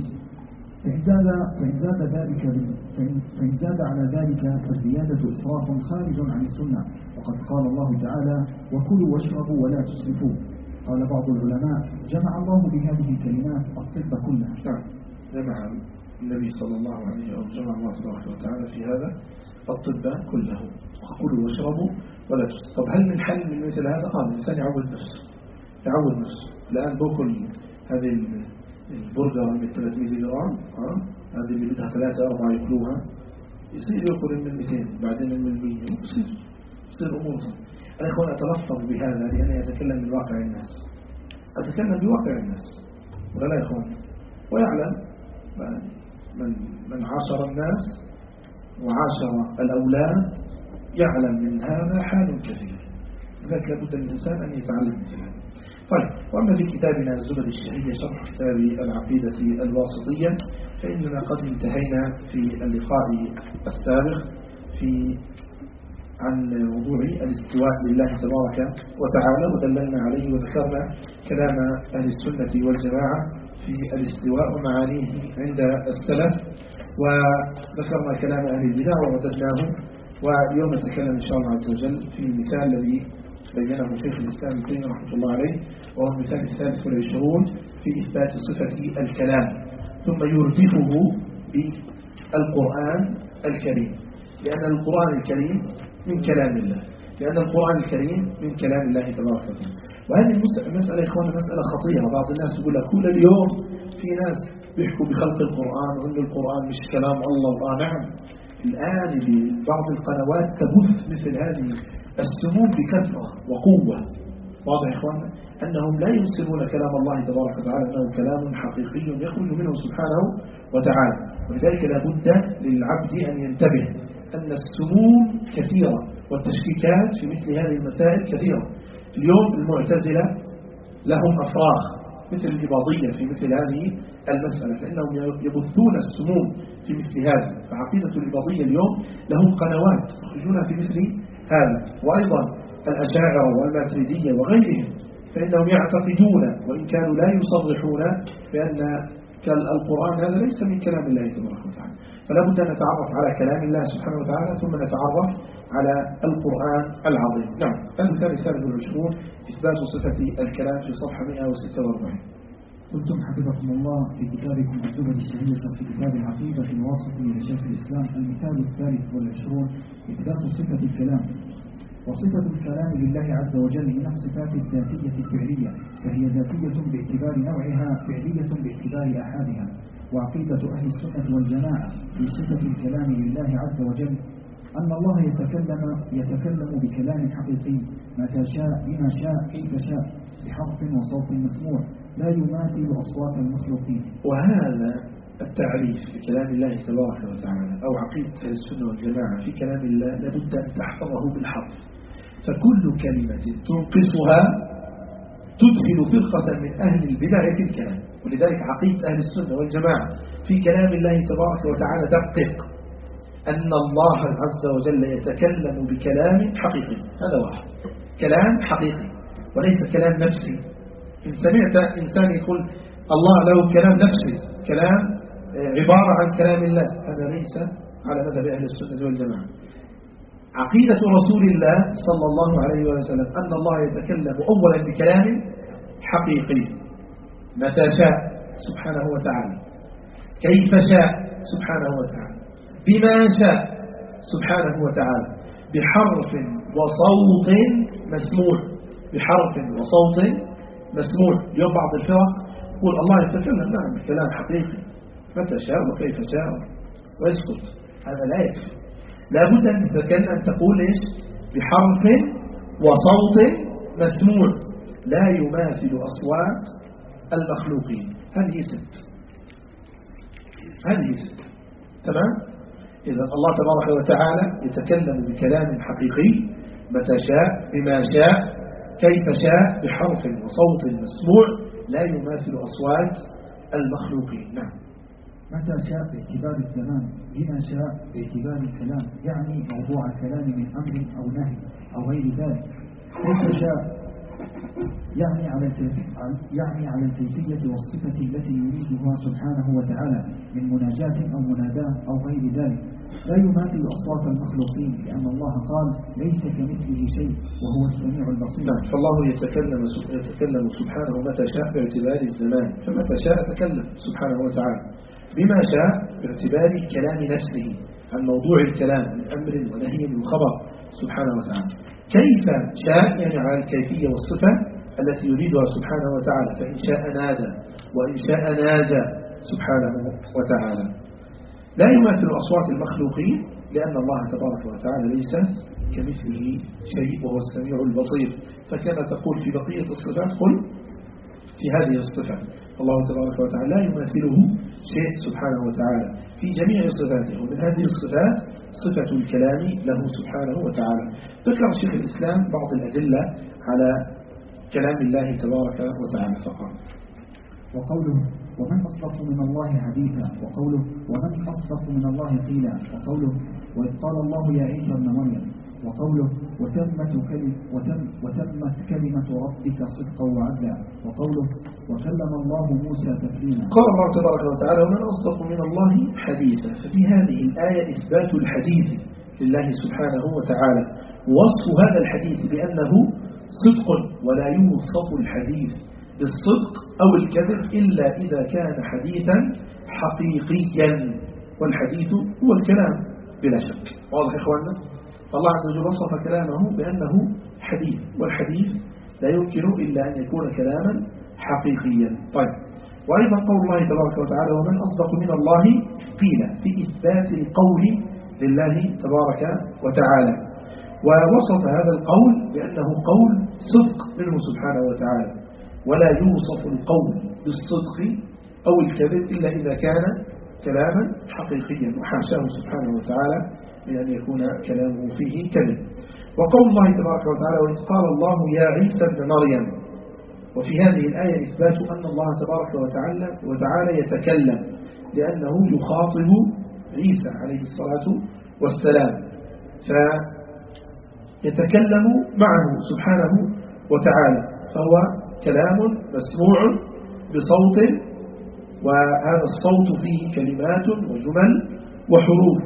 Speaker 2: فإن زاد على ذلك فالزيادة إسراف خارج عن السنة وقد قال الله تعالى وكلوا واشربوا ولا تسرفوا. قال بعض العلماء جمع الله بهذه الكلمات الطب كله.
Speaker 1: نعم جمع النبي صلى الله عليه وسلم جمع الله سبحانه وتعالى في هذا الطب كله وكلوا واشربوا ولا تسرفوا. طب هل من حل من مثل هذا؟ الإنسان يعود نفسه. الآن باكل هذه البرجر من 300 جرام هذه اللي بدها 3-4 يأكلوها يصير يأكل من 200 بعدين من 100 يصير أمور. أنا أخوان أتلفظ بهذا لأنني أتكلم من واقع الناس. أتكلم بواقع الناس ولا يا أخوان. ويعلم من عاشر الناس وعاشر الأولاد يعلم من هذا حال كثير. لذلك لابد للإنسان أن يتعلم مثل هذا. طيب وأما في كتابنا الزبد الشهية شرح كتاب العقيدة الواسطية فإننا قد انتهينا في اللقاء السابق عن موضوع الاستواء لله تبارك وتعالى ودللنا عليه وذكرنا كلام أهل السنة والجماعة في الاستواء ومعانيه عند السلف وذكرنا كلام أهل البدع ورددناه. واليوم نتكلم إن شاء الله عز وجل في المثال الذي بينه شيخ الإسلام ابن تيمية رحمة الله عليه وهو المثال 23 في إثبات صفة الكلام، ثم يردفه بالقرآن الكريم، لأن القرآن الكريم من كلام الله، لأن القرآن الكريم من كلام الله تبارك وتعالى. وهذه المسألة يا إخوانا مسألة خطيرة. بعض الناس يقول لك كل اليوم في ناس بيحكوا بخلق القرآن وأن القرآن مش كلام الله. نعم، الآن بعض القنوات تبث مثل هذه السموم بكثرة وقوة. واضح يا إخوانا أنهم لا ينسبون كلام الله تبارك وتعالى أنه كلام حقيقي يخرج منه سبحانه وتعالى. ولذلك لا بد للعبد أن ينتبه أن السموم كثيرة والتشكيكات في مثل هذه المسائل كثيرة. اليوم المعتزلة لهم أفراغ مثل الإباضية في مثل هذه المسألة، فإنهم يبثون السموم في مثل هذا. فعقيدة الإباضية اليوم لهم قنوات يخرجونها في مثل هذا. وأيضا الأشاعرة والماتريدية وغيرهم فإنهم يعتقدون وإن كانوا لا يصرحون بأن القرآن هذا ليس من كلام الله تبارك وتعالى. فلا بد أن نتعرف على كلام الله سبحانه وتعالى ثم نتعرف على القرآن العظيم. نعم، المثال 23 إثبات صفة الكلام في صفحة 146.
Speaker 2: قلتم حفظكم الله في كتابكم الزبد الشهيرة في كتاب العقيدة الواسطي لشيخ الإسلام المثال 23 إثبات صفة الكلام. وصفة الكلام لله عز وجل من الصفات الذاتية الفعلية، فهي ذاتية باعتبار نوعها، فعلية باعتبار أحادها. وعقيدة أهل السنة والجماعة في صفة الكلام لله عز وجل أن الله يتكلم بكلام حقيقي متى شاء بما شاء كيف شاء بحرف وصوت مسموع لا يماثل أصوات المخلوقين.
Speaker 1: وهذا التعريف في كلام الله تبارك وتعالى أو عقيدة أهل السنة والجماعة في كلام الله لابد أن تحفظه بالحرف. فكل كلمة تنقصها تدخل فرقة من أهل البدع في الكلام. ولذلك عقيدة أهل السنة والجماعة في كلام الله تبارك وتعالى دقق أن الله عز وجل يتكلم بكلام حقيقي. هذا واحد، كلام حقيقي وليس كلام نفسي. إن سمعت إنسان يقول الله له كلام نفسي، كلام عبارة عن كلام الله، هذا ليس على مذهب أهل السنة والجماعة. عقيدة رسول الله صلى الله عليه وسلم أن الله يتكلم أولا بكلام حقيقي متى شاء سبحانه وتعالى، كيف شاء سبحانه وتعالى، بما شاء سبحانه وتعالى، بحرف وصوت مسموع، بحرف وصوت مسموع. اليوم بعض الفرق يقول الله يتكلم نعم بكلام حقيقي متى شاء وكيف شاء ويسكت. هذا لا يكفي، لا بد أن تتكلم أن تقول إيش؟ بحرف وصوت مسموع لا يماثل أصوات المخلوقين. هذه ست، هذه ست. تمام؟ إذا الله تبارك وتعالى يتكلم بكلام حقيقي متى شاء بما شاء كيف شاء بحرف وصوت مسموع لا يماثل أصوات المخلوقين. نعم.
Speaker 2: متى شاء باعتبار الزمان، بما شاء باعتبار الكلام، يعني موضوع الكلام من أمر أو نهي أو غير ذلك. كيف شاء يعني على الكيفية والصفة التي يريدها سبحانه وتعالى من مناجاة أو مناداة أو غير ذلك، لا يماثل أصوات المخلوقين، لأن الله قال ليس كمثله شيء وهو السميع البصير.
Speaker 1: فالله يتكلم سبحانه متى شاء باعتبار الزمان، فمتى شاء تكلم سبحانه وتعالى، بما شاء باعتبار كلام نفسه عن موضوع الكلام من أمر ونهي وخبر سبحانه وتعالى. كيف شاء يعني على الكيفية والصفة التي يريدها سبحانه وتعالى، فإن شاء نادى وإن شاء ناجى سبحانه وتعالى. لا يماثل أصوات المخلوقين لأن الله تبارك وتعالى ليس كمثله شيء وهو السميع البصير. فكما تقول في بقية الصفات قل في هذه الصفات الله تبارك وتعالى لا يماثله شيء سبحانه وتعالى في جميع صفاته. ومن هذه الصفات صفة الكلام له سبحانه وتعالى. ذكر شيخ الإسلام بعض الأدلة على كلام الله تبارك وتعالى فقط.
Speaker 2: وقوله ومن أصدق من الله حديثا، وقوله ومن أصدق من الله قيلا، وقوله وإذ قال الله يا عيسى ابن مريم، وقوله وتمت كلمة ربك صدقا وعدلا، وقوله وكلم الله موسى تكليما.
Speaker 1: قال الله تبارك وتعالى ومن أصدق من الله حديثا. ففي هذه الآية إثبات الحديث لله سبحانه وتعالى، ووصف هذا الحديث بأنه صدق، ولا يوصف الحديث بالصدق أو الكذب إلا إذا كان حديثا حقيقيا، والحديث هو الكلام بلا شك. واضح يا إخواننا؟ فالله عز وجل وصف كلامه بأنه حديث، والحديث لا يمكن إلا أن يكون كلاما حقيقيا. طيب، وأيضا قول الله تبارك وتعالى: ومن أصدق من الله قيل، في إثبات القول لله تبارك وتعالى، ووصف هذا القول بأنه قول صدق منه سبحانه وتعالى، ولا يوصف القول بالصدق أو الكذب إلا إذا كان كلاما حقيقيا، وحاشاه سبحانه وتعالى من أن يكون كلامه فيه كذب. وقول الله تبارك وتعالى: وإذ قال الله يا عيسى ابن مريم. وفي هذه الآية إثبات أن الله تبارك وتعالى يتكلم، لأنه يخاطب عيسى عليه الصلاة والسلام، فيتكلم معه سبحانه وتعالى، فهو كلام مسموع بصوت، وهذا الصوت فيه كلمات وجمل وحروف،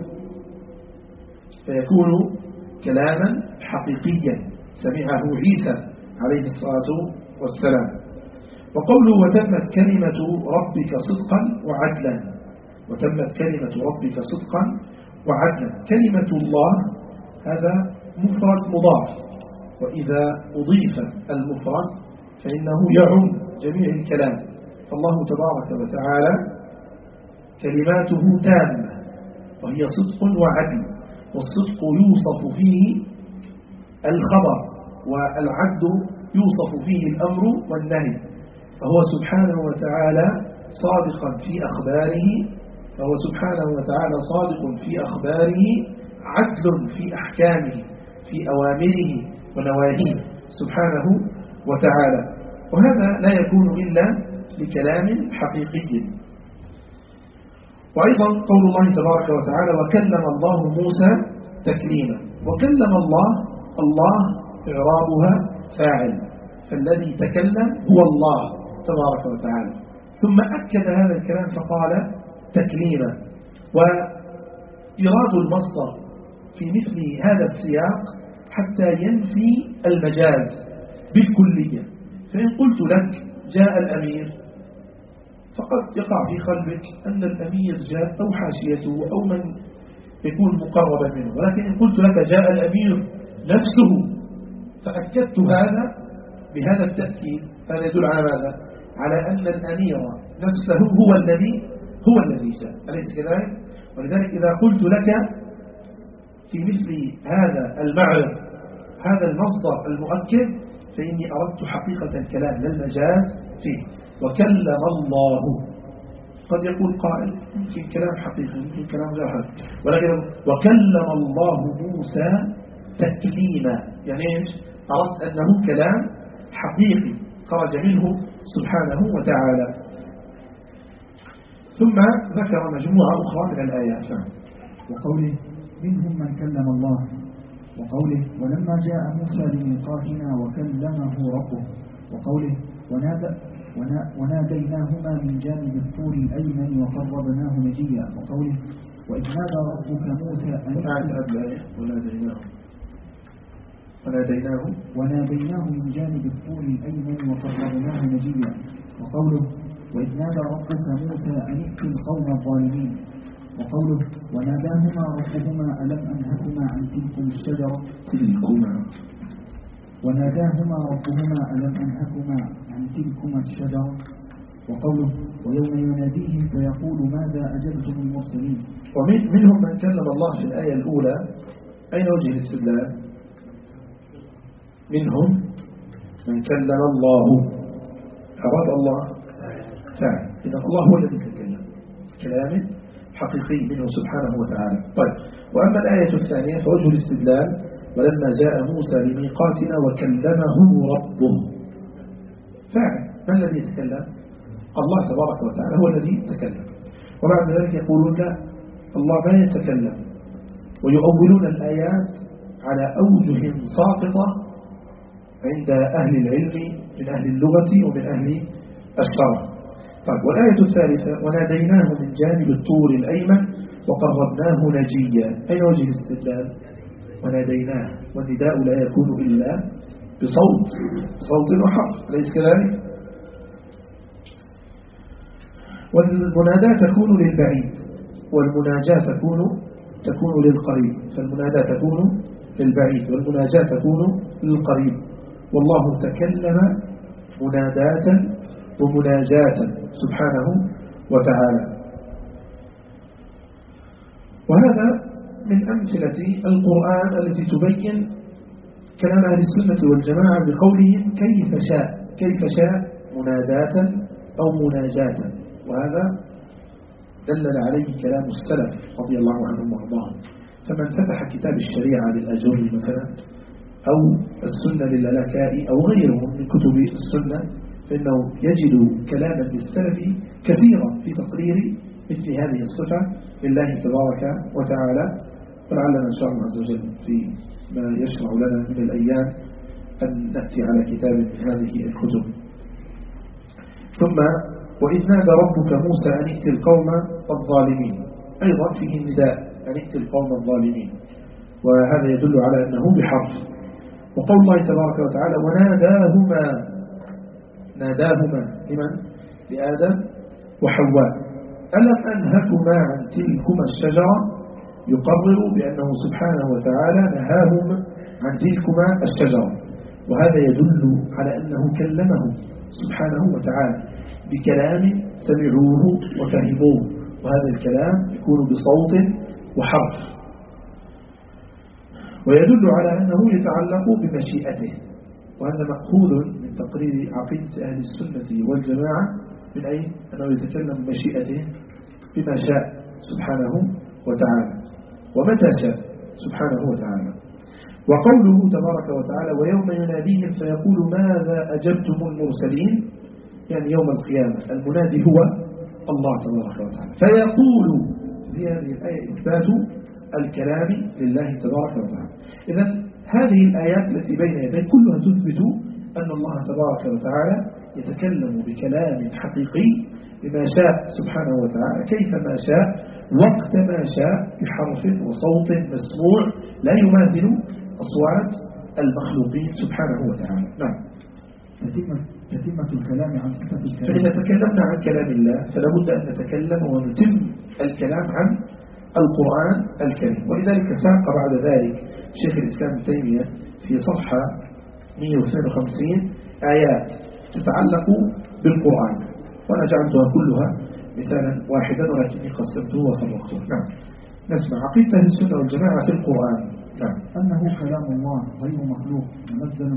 Speaker 1: فيكون كلاما حقيقيا سمعه عيسى عليه الصلاة والسلام. وقوله: وتمت كلمة ربك صدقا وعدلا. وتمت كلمة ربك صدقا وعدلا. كلمة الله هذا مفرد مضاف، وإذا أضيف المفرد فإنه يعم جميع الكلام. فالله تبارك وتعالى كلماته تامة، وهي صدق وعدل، والصدق يوصف فيه الخبر، والعدل يوصف فيه الأمر والنهي، فهو سبحانه وتعالى صادقا في أخباره، فهو سبحانه وتعالى صادق في أخباره، عدل في أحكامه، في أوامره ونواهيه سبحانه وتعالى، وهذا لا يكون إلا لكلام حقيقي. وأيضا قول الله تبارك وتعالى: وكلم الله موسى تكليما. وكلم الله إعرابها فاعل، فالذي تكلم هو الله تبارك وتعالى، ثم أكد هذا الكلام فقال تكليما. وإيراد المصدر في مثل هذا السياق حتى ينفي المجاز بالكلية. فإن قلت لك جاء الأمير، فقد يقع في قلبك أن الأمير جاء أو حاشيته أو من يكون مقربا منه، ولكن إن قلت لك جاء الأمير نفسه فأكدت هذا بهذا التأكيد، هذا يدل على ماذا؟ على أن الأمير نفسه هو الذي جاء، أليس كذلك؟ ولذلك إذا قلت لك في مثل هذا المعنى هذا المصدر المؤكد فإني أردت حقيقة الكلام لا المجاز فيه. وكلم الله، قد يقول قائل يمكن كلام حقيقي يمكن كلام غير حقيقي، ولكن وكلم الله موسى تكليما، يعني ايش؟ أردت أنه كلام حقيقي خرج منه سبحانه وتعالى. ثم ذكر مجموعة أخرى من الآيات.
Speaker 2: وقوله: منهم من كلم الله. وقوله: ولما جاء موسى لميقاتنا وكلمه ربه. وقوله: وناديناهما من جانب الطور الأيمن وقربناه نجيا. وقوله: وإذ نادى ربك موسى وناديناه من جانب الطور الأيمن وقربناه نجيا. وقوله: وإذ نادى ربك موسى أن ائت القوم الظالمين. وقوله: وناداهما ربهما ألم أنهكما عن تلكم الشجرة. وناداهما ربهما ألم أنهكما عن تلكما الشجرة. وقوله: ويوم يناديهم فيقول ماذا أجبتم المرسلين.
Speaker 1: ومنهم من كلم الله في الآية الأولى. أين وجه الاستدلال؟ منهم من كلم الله، أراد الله فعل، إذا الله هو الذي تكلم كلام حقيقي منه سبحانه وتعالى. طيب، وأما الآية الثانية فوجه الاستدلال: ولما جاء موسى لميقاتنا وكلمه ربه، فعل، من الذي يتكلم؟ الله تبارك وتعالى هو الذي تكلم. وبعد ذلك يقولون لا، الله ما يتكلم، ويؤولون الآيات على أوجه ساقطة عند أهل العلم من أهل اللغة ومن أهل الشرع. طيب، والآية الثالثة: وناديناه من جانب الطور الأيمن وقربناه نجيا. أين وجه الاستدلال؟ وناديناه، والنداء لا يكون إلا بصوت وحرف، أليس كذلك؟ والمناداة تكون للبعيد والمناجاة تكون للقريب، فالمناداة تكون للبعيد والمناجاة تكون للقريب. والله تكلم مناداة ومناجاة سبحانه وتعالى. وهذا من أمثلة القرآن التي تبين كلام أهل السنة والجماعة بقولهم كيف شاء مناداة أو مناجاة، وهذا دلل عليه كلام السلف رضي الله عنهم وارضاهم. فمن فتح كتاب الشريعة للأجر مثلا أو السنة للألكائي أو غيره من كتب السنة فإنه يجد كلاما للسلف كثيرا في تقرير مثل هذه الصفة لله تبارك وتعالى. ولعلنا إن شاء الله عز وجل في ما يشرع لنا من الأيام أن نأتي على كتاب من هذه الكتب. ثم وإذ نادى ربك موسى أن ائت القوم الظالمين، أيضا فيه النداء أن ائت القوم الظالمين، وهذا يدل على أنه بحرف. وقول الله تبارك وتعالى ناداهما لمن؟ لآدم وحواء ألم أنهكما عن تلكما الشجرة، يقرر بأنه سبحانه وتعالى نهاهم عن تلكما الشجرة، وهذا يدل على أنه كلمه سبحانه وتعالى بكلام سمعوه وفهموه، وهذا الكلام يكون بصوت وحرف، ويدل على أنه يتعلق بمشيئته. وهذا مأخوذ من تقرير عقيدة أهل السنة والجماعة من أي أنه يتكلم بمشيئته بما شاء سبحانه وتعالى ومتى شاء سبحانه وتعالى. وقوله تبارك وتعالى ويوم يناديهم فيقول ماذا أجبتم المرسلين، يعني يوم القيامة المنادي هو الله تبارك وتعالى. فيقول في هذه الآية إثبات الكلام لله تبارك وتعالى. إذن هذه الآيات التي بين يديك كلها تثبت أن الله تبارك وتعالى يتكلم بكلام حقيقي بما شاء سبحانه وتعالى كيفما شاء وقت ما شاء بحرف وصوت مسموع لا يماثل أصوات المخلوقين سبحانه وتعالى. نعم.
Speaker 2: تتمة الكلام عن صفة الكلام.
Speaker 1: فإذا تكلمنا عن كلام الله فلا بد أن نتكلم ونتم الكلام عن القرآن الكريم. ولذلك ساق بعد ذلك شيخ الإسلام ابن تيمية في صفحة 152 آيات تتعلق بالقرآن، وأنا جعلتها كلها مثالا واحدا ولكني قسمته وفرقته. نعم. نسمع عقيدة أهل السنة والجماعة في القرآن. نعم.
Speaker 2: أنه كلام الله غير مخلوق منزل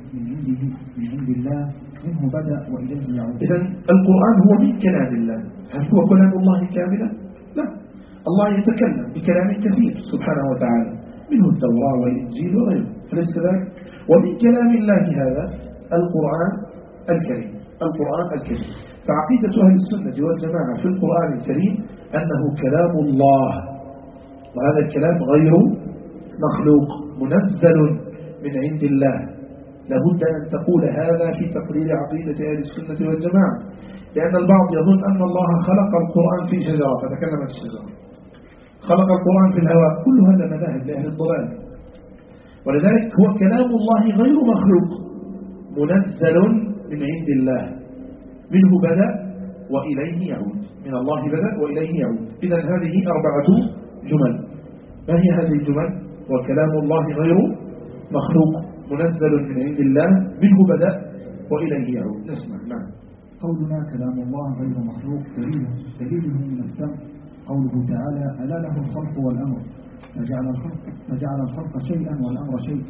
Speaker 2: من عند الله منه بدأ وإليه يعود.
Speaker 1: إذن القرآن هو من كلام الله. هل هو كلام الله كاملا؟ لا. الله يتكلم بكلام كثير سبحانه وتعالى منه التوراة والإنجيل وغيره، فليس كذلك؟ ومن كلام الله هذا القرآن الكريم. فعقيدة أهل السنة والجماعة في القرآن الكريم أنه كلام الله، وهذا الكلام غير مخلوق منزل من عند الله. لابد أن تقول هذا في تقرير عقيدة أهل السنة والجماعة، لأن البعض يظن أن الله خلق القرآن في شجرة فتكلمت الشجرة، خلق القرآن في الهواء، كل هذا مذاهب لأهل الضلال. ولذلك هو كلام الله غير مخلوق منزل من عند الله منه بدأ وإليه يعود، من الله بدأ وإليه يعود. إذن هذه 4 جمل. ما هي هذه الجمل؟ وكلام الله غير مخلوق منزل من عند الله منه بدأ وإليه يعود. نسمع. نعم.
Speaker 2: قولنا كلام الله غير مخلوق دليله من السمع قوله تعالى ألا له الخلق والأمر فجعل الخلق شيئا والأمر شيء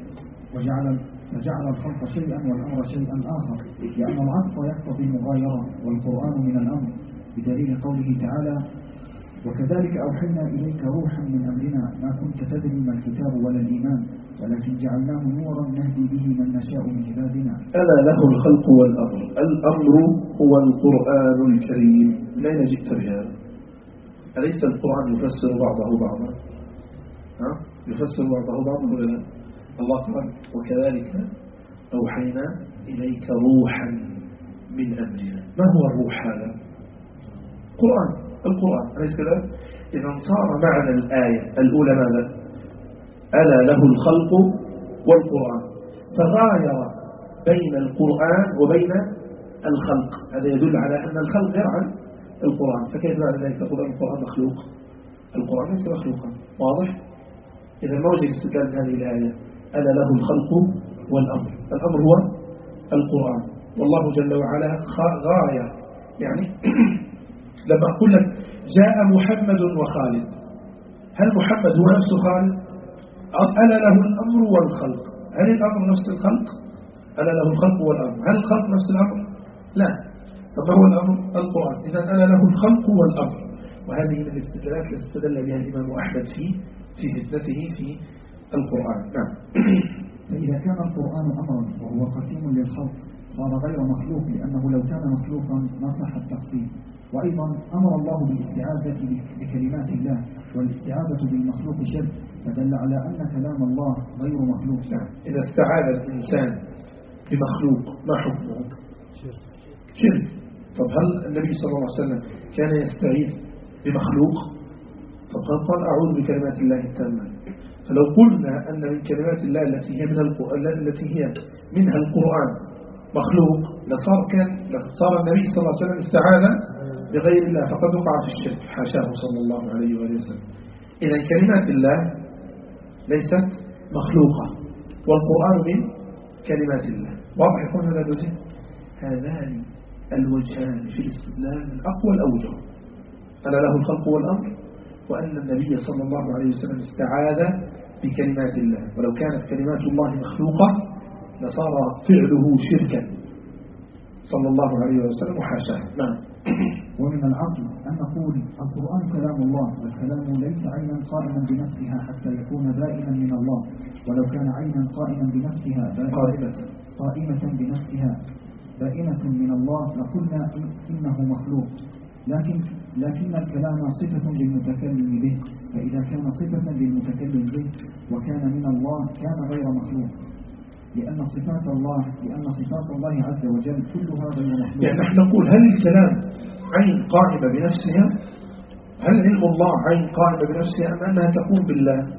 Speaker 2: فجعل الخلق شيئا والأمر شيئا آخر، لأن العطف يقتضي مغايرة والقرآن من الأمر بدليل قوله تعالى وكذلك أوحينا إليك روحا من أمرنا ما كنت تدري ما الكتاب ولا الإيمان ولكن جعلناه نورا نهدي به من نشاء من عبادنا.
Speaker 1: ألا له الخلق والأمر. الأمر هو القرآن الكريم. من أين جئت بهذا؟ أليس القرآن يفسر بعضه بعضا؟ يفسر بعضه بعضا ولا لا؟ الله قال وكذلك أوحينا إليك روحا من أمرنا. ما هو الروح هذا؟ القرآن أليس كذلك؟ إذا صار معنى الآية الأولى ماذا؟ ألا له الخلق والقرآن، فغاير بين القرآن وبين الخلق. هذا يدل على أن الخلق يرعى القرآن، فكيف بعد ذلك تقول أن القرآن مخلوق؟ القرآن ليس مخلوقا، واضح؟ إذا ما وجد استدلال هذه الآية ألا له الخلق والأمر. الأمر هو القرآن، والله جل وعلا غاية. يعني لما أقول لك جاء محمد وخالد، هل محمد هو نفسه خالد؟ ألا له الأمر والخلق؟ هل الأمر نفس الخلق؟ ألا له الخلق والأمر؟ هل الخلق نفس الأمر؟ لا. فما هو الأمر؟ القرآن. إذا ألا له الخلق والأمر. وهذه من الاستدلالات التي استدل بها الإمام أحمد في فتنته في القرآن. نعم.
Speaker 2: فإذا كان القرآن أمرا وهو قسيم للخلق صار غير مخلوق، لأنه لو كان مخلوقا ما صح التقسيم. وأيضا أمر الله بالاستعاذة بكلمات الله، والاستعاذة بالمخلوق شرك، فدل على أن كلام الله غير مخلوق.
Speaker 1: نعم. إذا استعاذ الإنسان بمخلوق ما حكمه؟ شرك. طب هل النبي صلى الله عليه وسلم كان يستعيذ بمخلوق؟ طب قال أعوذ بكلمات الله التامة. فلو قلنا أن من كلمات الله التي هي منها القرآن مخلوق لصار النبي صلى الله عليه وسلم استعاذ بغير الله، فقد وقع في الشرك، حاشاه صلى الله عليه وآله وسلم. إذا كلمات الله ليست مخلوقة، والقرآن من كلمات الله. واضح يكون هذا الوجه؟ هذان الوجهان في الاستدلال من أقوى الأوجه، أن له الخلق والأمر، وأن النبي صلى الله عليه وسلم استعاذ بكلمات الله. ولو كانت كلمات الله مخلوقة لصار فعله شركا صلى الله عليه وسلم وحاشاه. نعم.
Speaker 2: ومن العقل أن نقول القرآن كلام الله، والكلام ليس عينا قائما بنفسها حتى يكون بائنا من الله، ولو كان عينا قائما بنفسها قائمة بنفسها بائنة من الله لقلنا إنه مخلوق. لكن الكلام صفة للمتكلم به، فإذا كان صفة للمتكلم به وكان من الله كان غير مخلوق، لأن صفات الله عز وجل كلها غير مخلوق.
Speaker 1: يعني نحن نقول هل الكلام عين قائمة بنفسها؟ هل علم الله عين قائمة بنفسها أم أنها تقوم بالله؟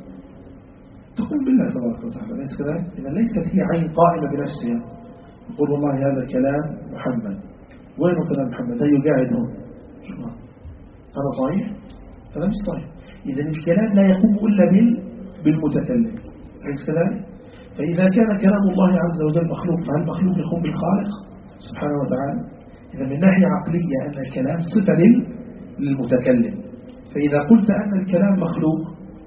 Speaker 1: تقوم بالله تبارك وتعالى، ليس كذلك؟ إذا ليست هي عين قائمة بنفسها. يقول والله هذا كلام محمد، وين كلام محمد؟ هي قاعد هون، هذا صحيح؟ هذا مش صحيح. إذا الكلام لا يقوم إلا بالمتكلم، ليس كذلك؟ فإذا كان كلام الله عز وجل مخلوق، فهل المخلوق يقوم بالخالق سبحانه وتعالى؟ إذا من ناحية عقلية أن الكلام صفة للمتكلم. فإذا قلت أن الكلام مخلوق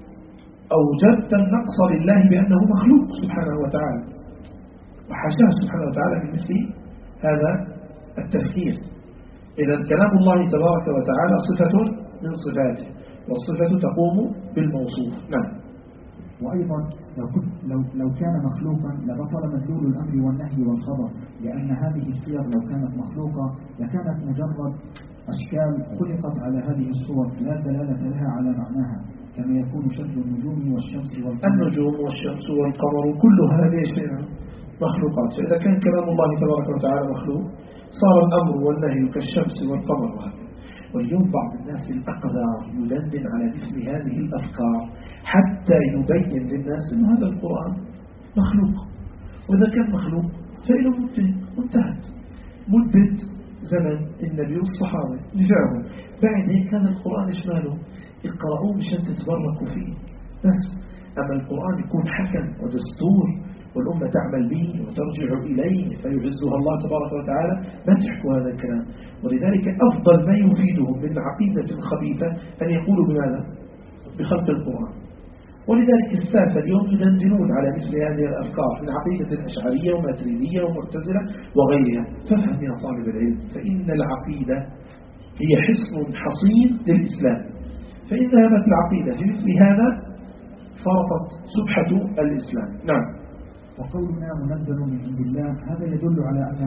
Speaker 1: أوجدت النقص لله بأنه مخلوق سبحانه وتعالى، وحاشاه سبحانه وتعالى من مثل هذا التفكير. إذا كلام الله تبارك وتعالى صفة من صفاته، والصفة تقوم بالموصوف. نعم.
Speaker 2: وأيضا لو كان مخلوقا لبطل مدلول الأمر والنهي والخبر، لأن هذه الصور لو كانت مخلوقة لكانت مجرد أشكال خلقت على هذه الصور لا دلالة لها على معناها، كما يكون شكل النجوم والشمس والقمر.
Speaker 1: النجوم والشمس والقمر كل هذه شيء مخلوقات. فإذا كان كلام الله تبارك وتعالى مخلوق صار الأمر والنهي كالشمس والقمر وهذا. واليوم بعض الناس الأقذار يدندن على مثل هذه الأفكار حتى يبين للناس أن هذا القرآن مخلوق، وإذا كان مخلوق فإنه انتهت مدة زمن النبي والصحابة نفعهم. بعد هيك كان القرآن إشماله اقرأوه مشان تتبركوا فيه بس. أما القرآن يكون حكم ودستور والأمة تعمل به وترجع إليه فيعزها الله تبارك وتعالى، ما تحكوا هذا الكلام. ولذلك أفضل ما يفيدهم من عقيدة خبيثة أن يقولوا بماذا؟ بخلق القرآن. ولذلك الساسة اليوم يدندنون على مثل هذه الأفكار من عقيدة الأشعرية وماتريدية ومعتزلة وغيرها. فافهم يا طالب العلم، فإن العقيدة هي حصن حصين للإسلام، فإن ذهبت العقيدة في مثل هذا فرطت سبحة الإسلام. نعم.
Speaker 2: وقولنا منزل من عند الله هذا يدل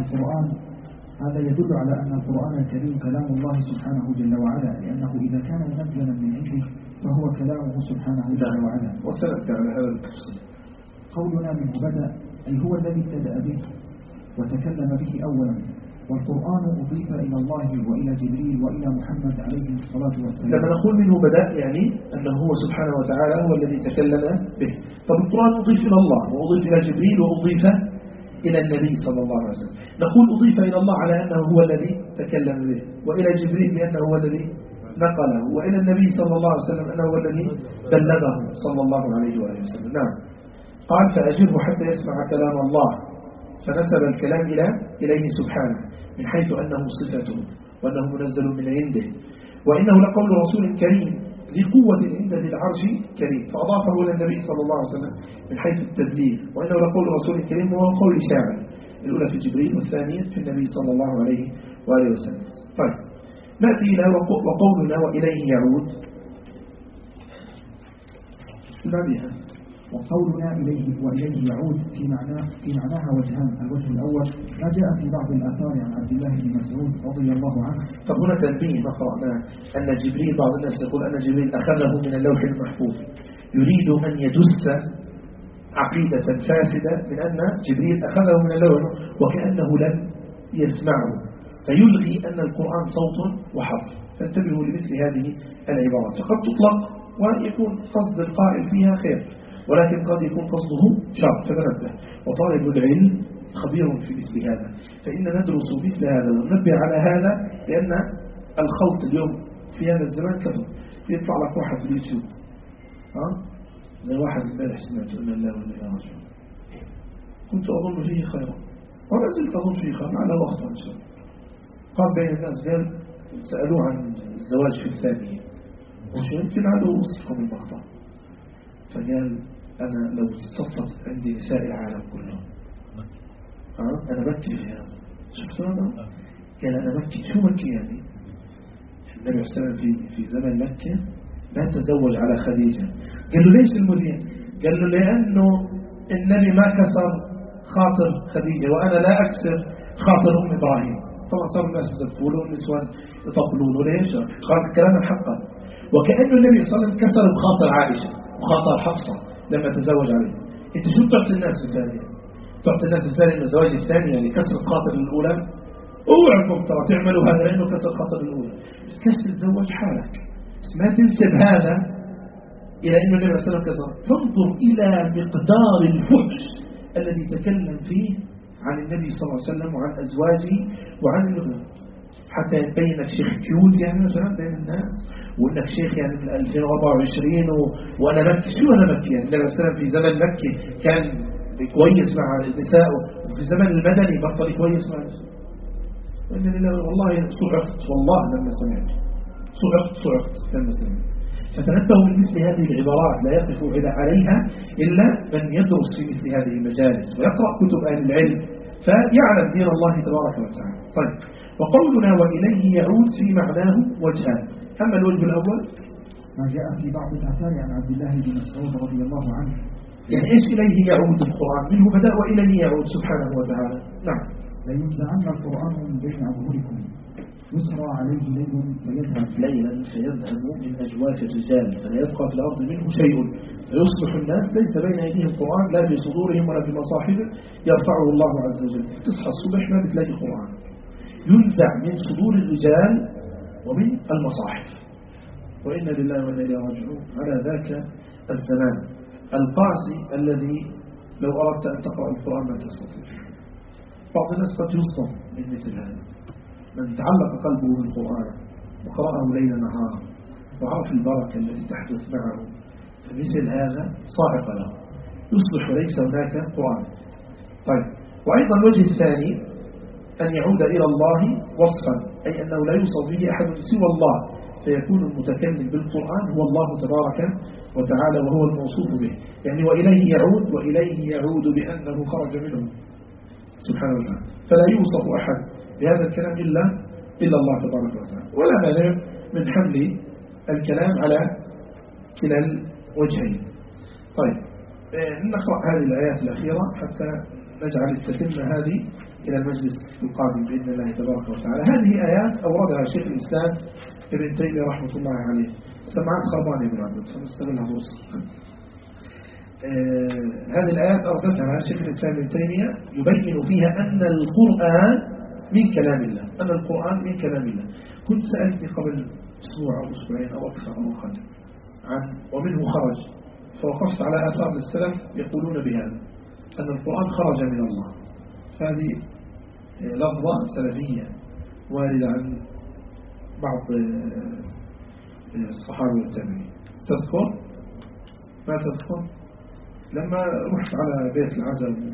Speaker 2: على أن القرآن الكريم كلام الله سبحانه جل وعلا، لأنه إذا كان منزلا من عنده فهو كلامه سبحانه جل وعلا.
Speaker 1: وسألت على هذا التفصيل.
Speaker 2: قولنا منه بدأ أي هو الذي ابتدأ به وتكلم به أولا، والقرآن أضيف إلى الله وإلى جبريل وإلى محمد عليه الصلاة والسلام.
Speaker 1: لما نقول منه بدأ يعني أنه هو سبحانه وتعالى هو الذي تكلم به. طب القرآن أضيف إلى الله وأضيف إلى جبريل وأضيف إلى النبي صلى الله عليه وسلم. نقول أضيف إلى الله على أنه هو الذي تكلم به، وإلى جبريل لأنه هو الذي نقله، وإلى النبي صلى الله عليه وسلم أنه هو الذي بلغه صلى الله عليه وآله وسلم. نعم. قال فأجره حتى يسمع كلام الله، فنسب الكلام إليه سبحانه من حيث أنه صفته وأنه منزل من عنده، وإنه لقول رسول كريم ذي قوة عند ذي العرش كريم، فأضافه إلى النبي صلى الله عليه وسلم من حيث التبليغ، وإنه لقول رسول كريم وهو قول شاعر، الأولى في جبريل والثانية في النبي صلى الله عليه وآله وسلم. طيب نأتي إلى وقولنا وإليه يعود.
Speaker 2: بعدها وقولنا وإليه يعود في معناها وجهان. الوجه الأول ما جاء في بعض الآثار عن عبد الله بن مسعود رضي الله عنه.
Speaker 1: طب هنا تنبيه ما قرأناه أن جبريل، بعض الناس يقول أن جبريل أخذه من اللوح المحفوظ، يريد أن يدس عقيدة فاسدة من أن جبريل أخذه من اللوح وكأنه لم يسمعه، فيلغي أن القرآن صوت وحرف. فانتبهوا لمثل هذه العبارات، فقد تطلق ويكون قصد القائل فيها خير، ولكن قد يكون قصده شر، فننبه. وطالب العلم خبير في مثل هذا، فإن ندرس مثل هذا وننبه على هذا، لأن الخلط اليوم في هذا الزمان كثر. يطلع لك واحد في اليوتيوب زي واحد امبارح سمعت أن الله وإليه راجعون، كنت أظن فيه خيرا ولا زلت أظن فيه خيرا على وقت إن شاء الله. قام بين الناس قال سألوه عن الزواج في الثانية، وش يمكن على وصفكم المقطع، فقال أنا لو اتصلت عندي نساء العالم كلهم أنا بكي في هذا. شفت هذا؟ قال أنا بكي. شو بكي يعني؟ النبي صلى الله عليه وسلم في زمن مكة لا تزوج على خديجة. قال له ليش المذيع؟ قال له لأنه النبي ما كسر خاطر خديجة، وأنا لا أكسر خاطر أم إبراهيم. طبعا صار الناس يزفون والنسوان يطبلون، وليش؟ قال كلام حقا. وكأنه النبي صلى الله عليه وسلم كسر بخاطر عائشة وخاطر حفصة لما تزوج عليه. انت شو تعطي الناس الثانية؟ تعطي الناس الثانية انه الزواج الثاني يعني كسر خاطر الأولى؟ اوعكم ترى تعملوا هذا لأنه كسر خاطر الأولى. كسر تزوج حالك، ما تنسب هذا إلى أنه النبي صلى الله عليه وسلم كسر. فانظر إلى مقدار الفحش الذي تكلم فيه عن النبي صلى الله عليه وسلم وعن أزواجه وعن النبي، حتى يبين لك شيخ كيوت يعني مثلا بين الناس، وانك شيخ يعني من 2024 وانا مكي. شو انا مكي يعني؟ النبي صلى الله عليه وسلم في زمن مكي كان كويس مع النساء، وفي الزمن المدني بطل كويس مع النساء. وإن لله والله صعقت، والله لما سمعت صعقت لما سمعت. فتنبهوا من مثل هذه العبارات، لا يقف عليها إلا من يدرس في مثل هذه المجالس ويقرأ كتب أهل العلم فيعلم دين الله تبارك وتعالى. طيب وقولنا وإليه يعود في معناه وجهان. أما الوجه الأول
Speaker 2: ما جاء في بعض الآثار عن عبد الله بن مسعود رضي الله عنه،
Speaker 1: يعني إيش إليه يعود القرآن؟ منه بدأ وإليه يعود سبحانه وتعالى. نعم.
Speaker 2: لينزعن القرآن من بين أظهركم يسرى عليه
Speaker 1: ليلا فيذهب من أجواف الرجال فلا يبقى في الأرض منه شيء فيصبح الناس ليس بين أيديهم القرآن لا في صدورهم ولا في مصاحبهم يرفعه الله عز وجل. تصحى الصبح ما بتلاقي قرآن، ينزع من صدور الرجال ومن المصاحف. وإنا لله وإنا إليه راجعون. على ذاك الزمان القاسي الذي لو أردت أن تقرأ القرآن ما تستطيع. بعض الناس قد يصدم من مثل هذا، من تعلق قلبه بالقرآن وقرأه ليل نهار وعرف البركة التي تحدث معه، فمثل هذا صاعق له، يصبح ليس هناك قرآن. طيب وأيضا الوجه الثاني أن يعود إلى الله وصفا، أي أنه لا يوصف به أحد سوى الله، فيكون المتكلم بالقرآن هو الله تبارك وتعالى وهو الموصوف به. يعني وإليه يعود، وإليه يعود بأنه خرج منه سبحانه وتعالى، فلا يوصف أحد بهذا الكلام إلا الله تبارك وتعالى. ولا مانع من حمل الكلام على كلا الوجهين. طيب نقرأ هذه الآيات الأخيرة حتى نجعل التتمة هذه إلى المجلس القادم بإذن الله تبارك وتعالى. هذه آيات أوردها شيخ الإسلام ابن تيمية رحمة الله عليه. سمعت خربان ابن عبد فنستغلها فرصة. هذه الآيات أوردتها شيخ الإسلام ابن تيمية يبين فيها أن القرآن من كلام الله، أن القرآن من كلام الله. كنت سألتني قبل أسبوع أو أسبوعين أو أكثر أو أقل عن ومنه خرج، فوقفت على آثار السلف يقولون بهذا أن القرآن خرج من الله. هذه لفظة سلفية واردة عن بعض الصحابة والتابعين. تذكر؟ ما تذكر؟ لما رحت على بيت العزم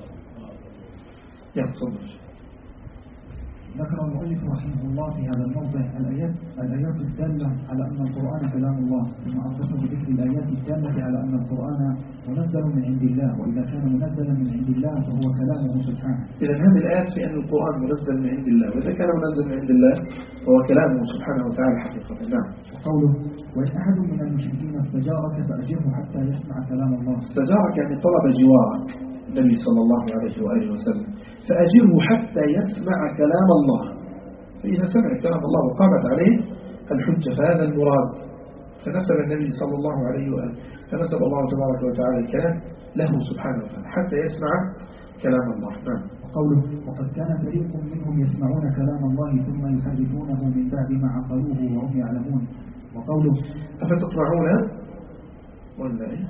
Speaker 1: يتفضل.
Speaker 2: ذكر المؤلف رحمه الله في هذا الموضع الآيات الدالة على أن القرآن كلام الله، ثم أختص بذكر الآيات الدالة على أن القرآن منزل من عند الله، وإذا كان منزلا من عند الله فهو كلامه سبحانه.
Speaker 1: إذا هذه الآيات في أن القرآن منزل من عند الله، وإذا كان منزل من عند الله فهو كلامه سبحانه وتعالى حقيقة. نعم.
Speaker 2: وقوله وإن أحد من المشركين استجارك فأجره حتى يسمع كلام الله.
Speaker 1: استجارك يعني طلب جوار النبي صلى الله عليه وآله وسلم، فأجره حتى يسمع كلام الله. فإذا سمع كلام الله وقامت عليه الحجة فهذا المراد. فنسب النبي صلى الله عليه وآله، فنسب الله تبارك وتعالى الكلام له سبحانه وتعالى حتى يسمع كلام الله. نعم.
Speaker 2: وقوله وقد كان فريق منهم يسمعون كلام الله ثم يحرفونه من بعد ما عقلوه وهم يعلمون. وقوله
Speaker 1: أفتطمعون ولا إيه؟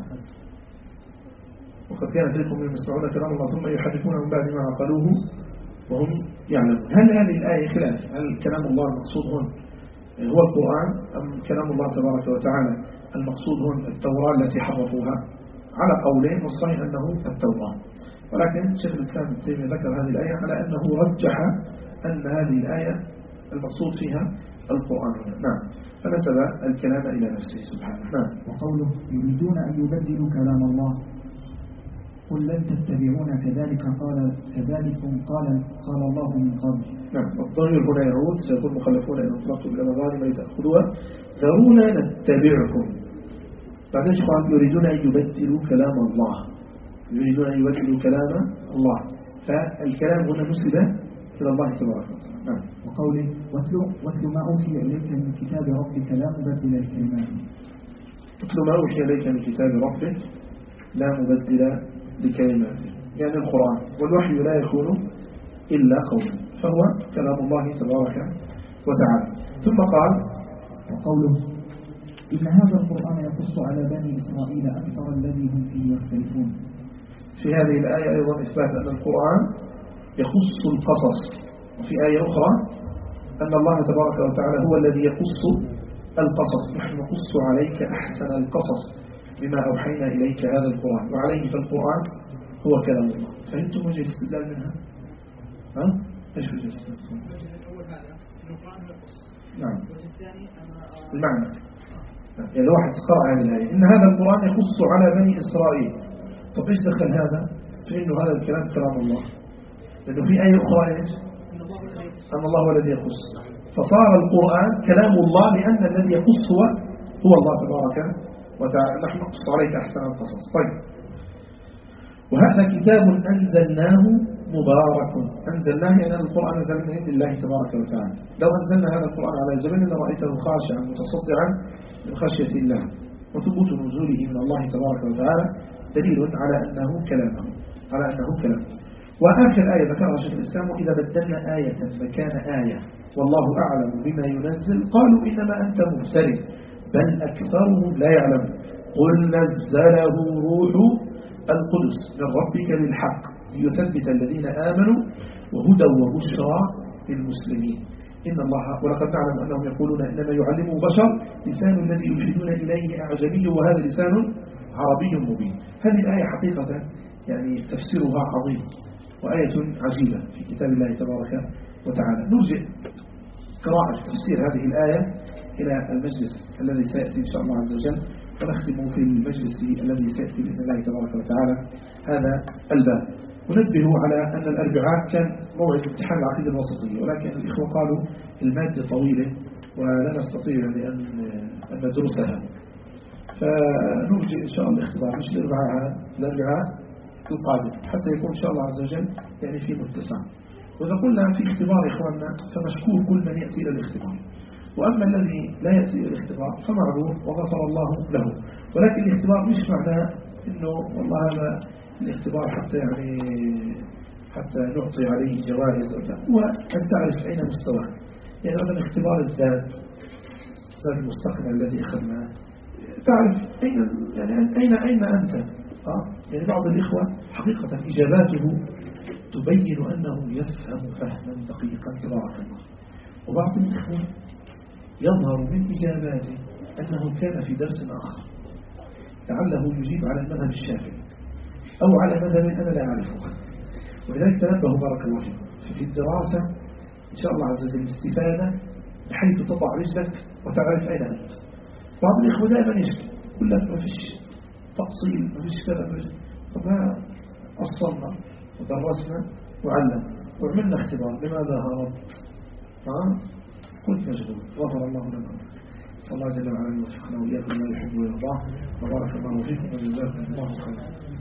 Speaker 1: وقد كان فريق منهم يسمعون كلام الله ثم يحرفونه من بعد ما عقلوه وهم يعلمون. هل هذه الآية خلاف؟ هل كلام الله المقصود هون هو القرآن أم كلام الله تبارك وتعالى المقصود هون التوراة التي حرفوها؟ على قولين، والصحيح أنه التوراة، ولكن شيخ الإسلام ابن تيمية ذكر هذه الآية على أنه رجح أن هذه الآية المقصود فيها القرآن. نعم. فنسب الكلام إلى نفسه سبحانه. نعم.
Speaker 2: وقوله يريدون أن يبدلوا كلام الله قل لن تتبعون كذلكم قال الله من قبل.
Speaker 1: نعم. الضمير هنا يعود سيكون مخلفون إن أطلقتم إلى مظالم لتأخذوها ذرونا نتبعكم. بعدين قال يريدون أن يبدلوا كلام الله، يريدون أن يبدلوا كلام الله، فالكلام هنا نسب إلى الله تبارك وتعالى. نعم.
Speaker 2: وقوله واتل ما أوحي إليك من كتاب ربك لا مبدل لكلماته.
Speaker 1: واتل ما أوحي إليك من كتاب ربك لا مبدل لكلماته، يعني القرآن والوحي لا يكون إلا قولا، فهو كلام الله تبارك وتعالى. ثم قال
Speaker 2: وقوله إن هذا القرآن يقص على بني إسرائيل أكثر الذي هم فيه يختلفون.
Speaker 1: في هذه الآية أيضا إثبات أن القرآن يقص القصص، وفي آية أخرى أن الله تبارك وتعالى هو الذي يقص القصص. نحن نقص عليك أحسن القصص بما أوحينا إليك هذا القرآن، وعليه فالقرآن هو كلام الله. فهمتم وجه الاستدلال منها؟ ها؟ إيش وجه الاستدلال؟ نعم. المعنى يعني واحد قرأ هذه الآية إن هذا القرآن يقص على بني إسرائيل. طب إيش دخل هذا؟ فإنه هذا الكلام كلام الله، لأنه في آية أخرى إيش؟ أن الله هو الذي يقص، فصار القرآن كلام الله لأن الذي يقص هو الله تبارك وتعالى. نحن نقص عليك أحسن القصص. طيب. وهذا كتاب أنزلناه مبارك. أنزلناه يعني أن القرآن نزل من عند الله تبارك وتعالى. لو أنزلنا هذا القرآن على جبل لرأيته خاشعا متصدعا من خشية الله، وثبوت نزوله من الله تبارك وتعالى دليل على أنه كلامه. وآخر آية ذكرها شيخ الإسلام إذا بدلنا آية مكان آية والله أعلم بما ينزل قالوا إنما أنت مفتري بل أكثرهم لا يعلم قل نزله روح القدس من ربك بالحق ليثبت الذين آمنوا وهدى وبشرى للمسلمين إن الله ولقد نعلم أنهم يقولون إنما يعلمه بشر لسان الذي يلحدون إليه أعجمي وهذا لسان عربي مبين. هذه الآية حقيقة يعني تفسيرها عظيم وآية عجيبة في كتاب الله تبارك وتعالى. نرجع قراءة تفسير هذه الآية إلى المجلس الذي سيأتي إن شاء الله عز وجل، ونختم في المجلس الذي سيأتي بإذن الله تبارك وتعالى هذا الباب. ونبه على أن الأربعاء كان موعد امتحان العقيدة الوسطية، ولكن الإخوة قالوا المادة طويلة ولا نستطيع أن ندرسها، فنرجع إن شاء الله الاختبار مش الأربعاء القادم حتى يكون إن شاء الله عز وجل يعني في متسع. وإذا قلنا في اختبار إخواننا فمشكور كل من يأتي إلى الاختبار، وأما الذي لا يأتي إلى الاختبار فمعذور وغفر الله له. ولكن الاختبار مش معناه إنه والله هذا الاختبار حتى نعطي عليه جوائز، هو أن تعرف أين مستواه. يعني مثلا اختبار الزاد المستقبل الذي أخذناه تعرف أين أنت. يعني بعض الإخوة حقيقة إجاباته
Speaker 2: تبين أنه يفهم فهما دقيقا تبارك الله. وبعض الإخوة يظهر من إجاباته أنه كان في درس آخر لعله يجيب على المذهب الشافعي أو على مذهب أنا لا أعرفه، ولذلك تنبهوا بارك الله فيكم في الدراسة إن شاء الله عز وجل الاستفادة بحيث تضع رجلك وتعرف أين أنت. بعض الإخوة دائما يشكي يقول لك ما فيش تفصيل، ما فيش كذا، طب ما أصلنا ودرسنا وعلم وعملنا اختبار، لماذا هربت؟ كنت مشغول. غفر الله لنا. الله جل وعلا يوفقنا وإياكم ما يحب ويرضاه، وبارك الله فيكم وجزاكم الله خيرا.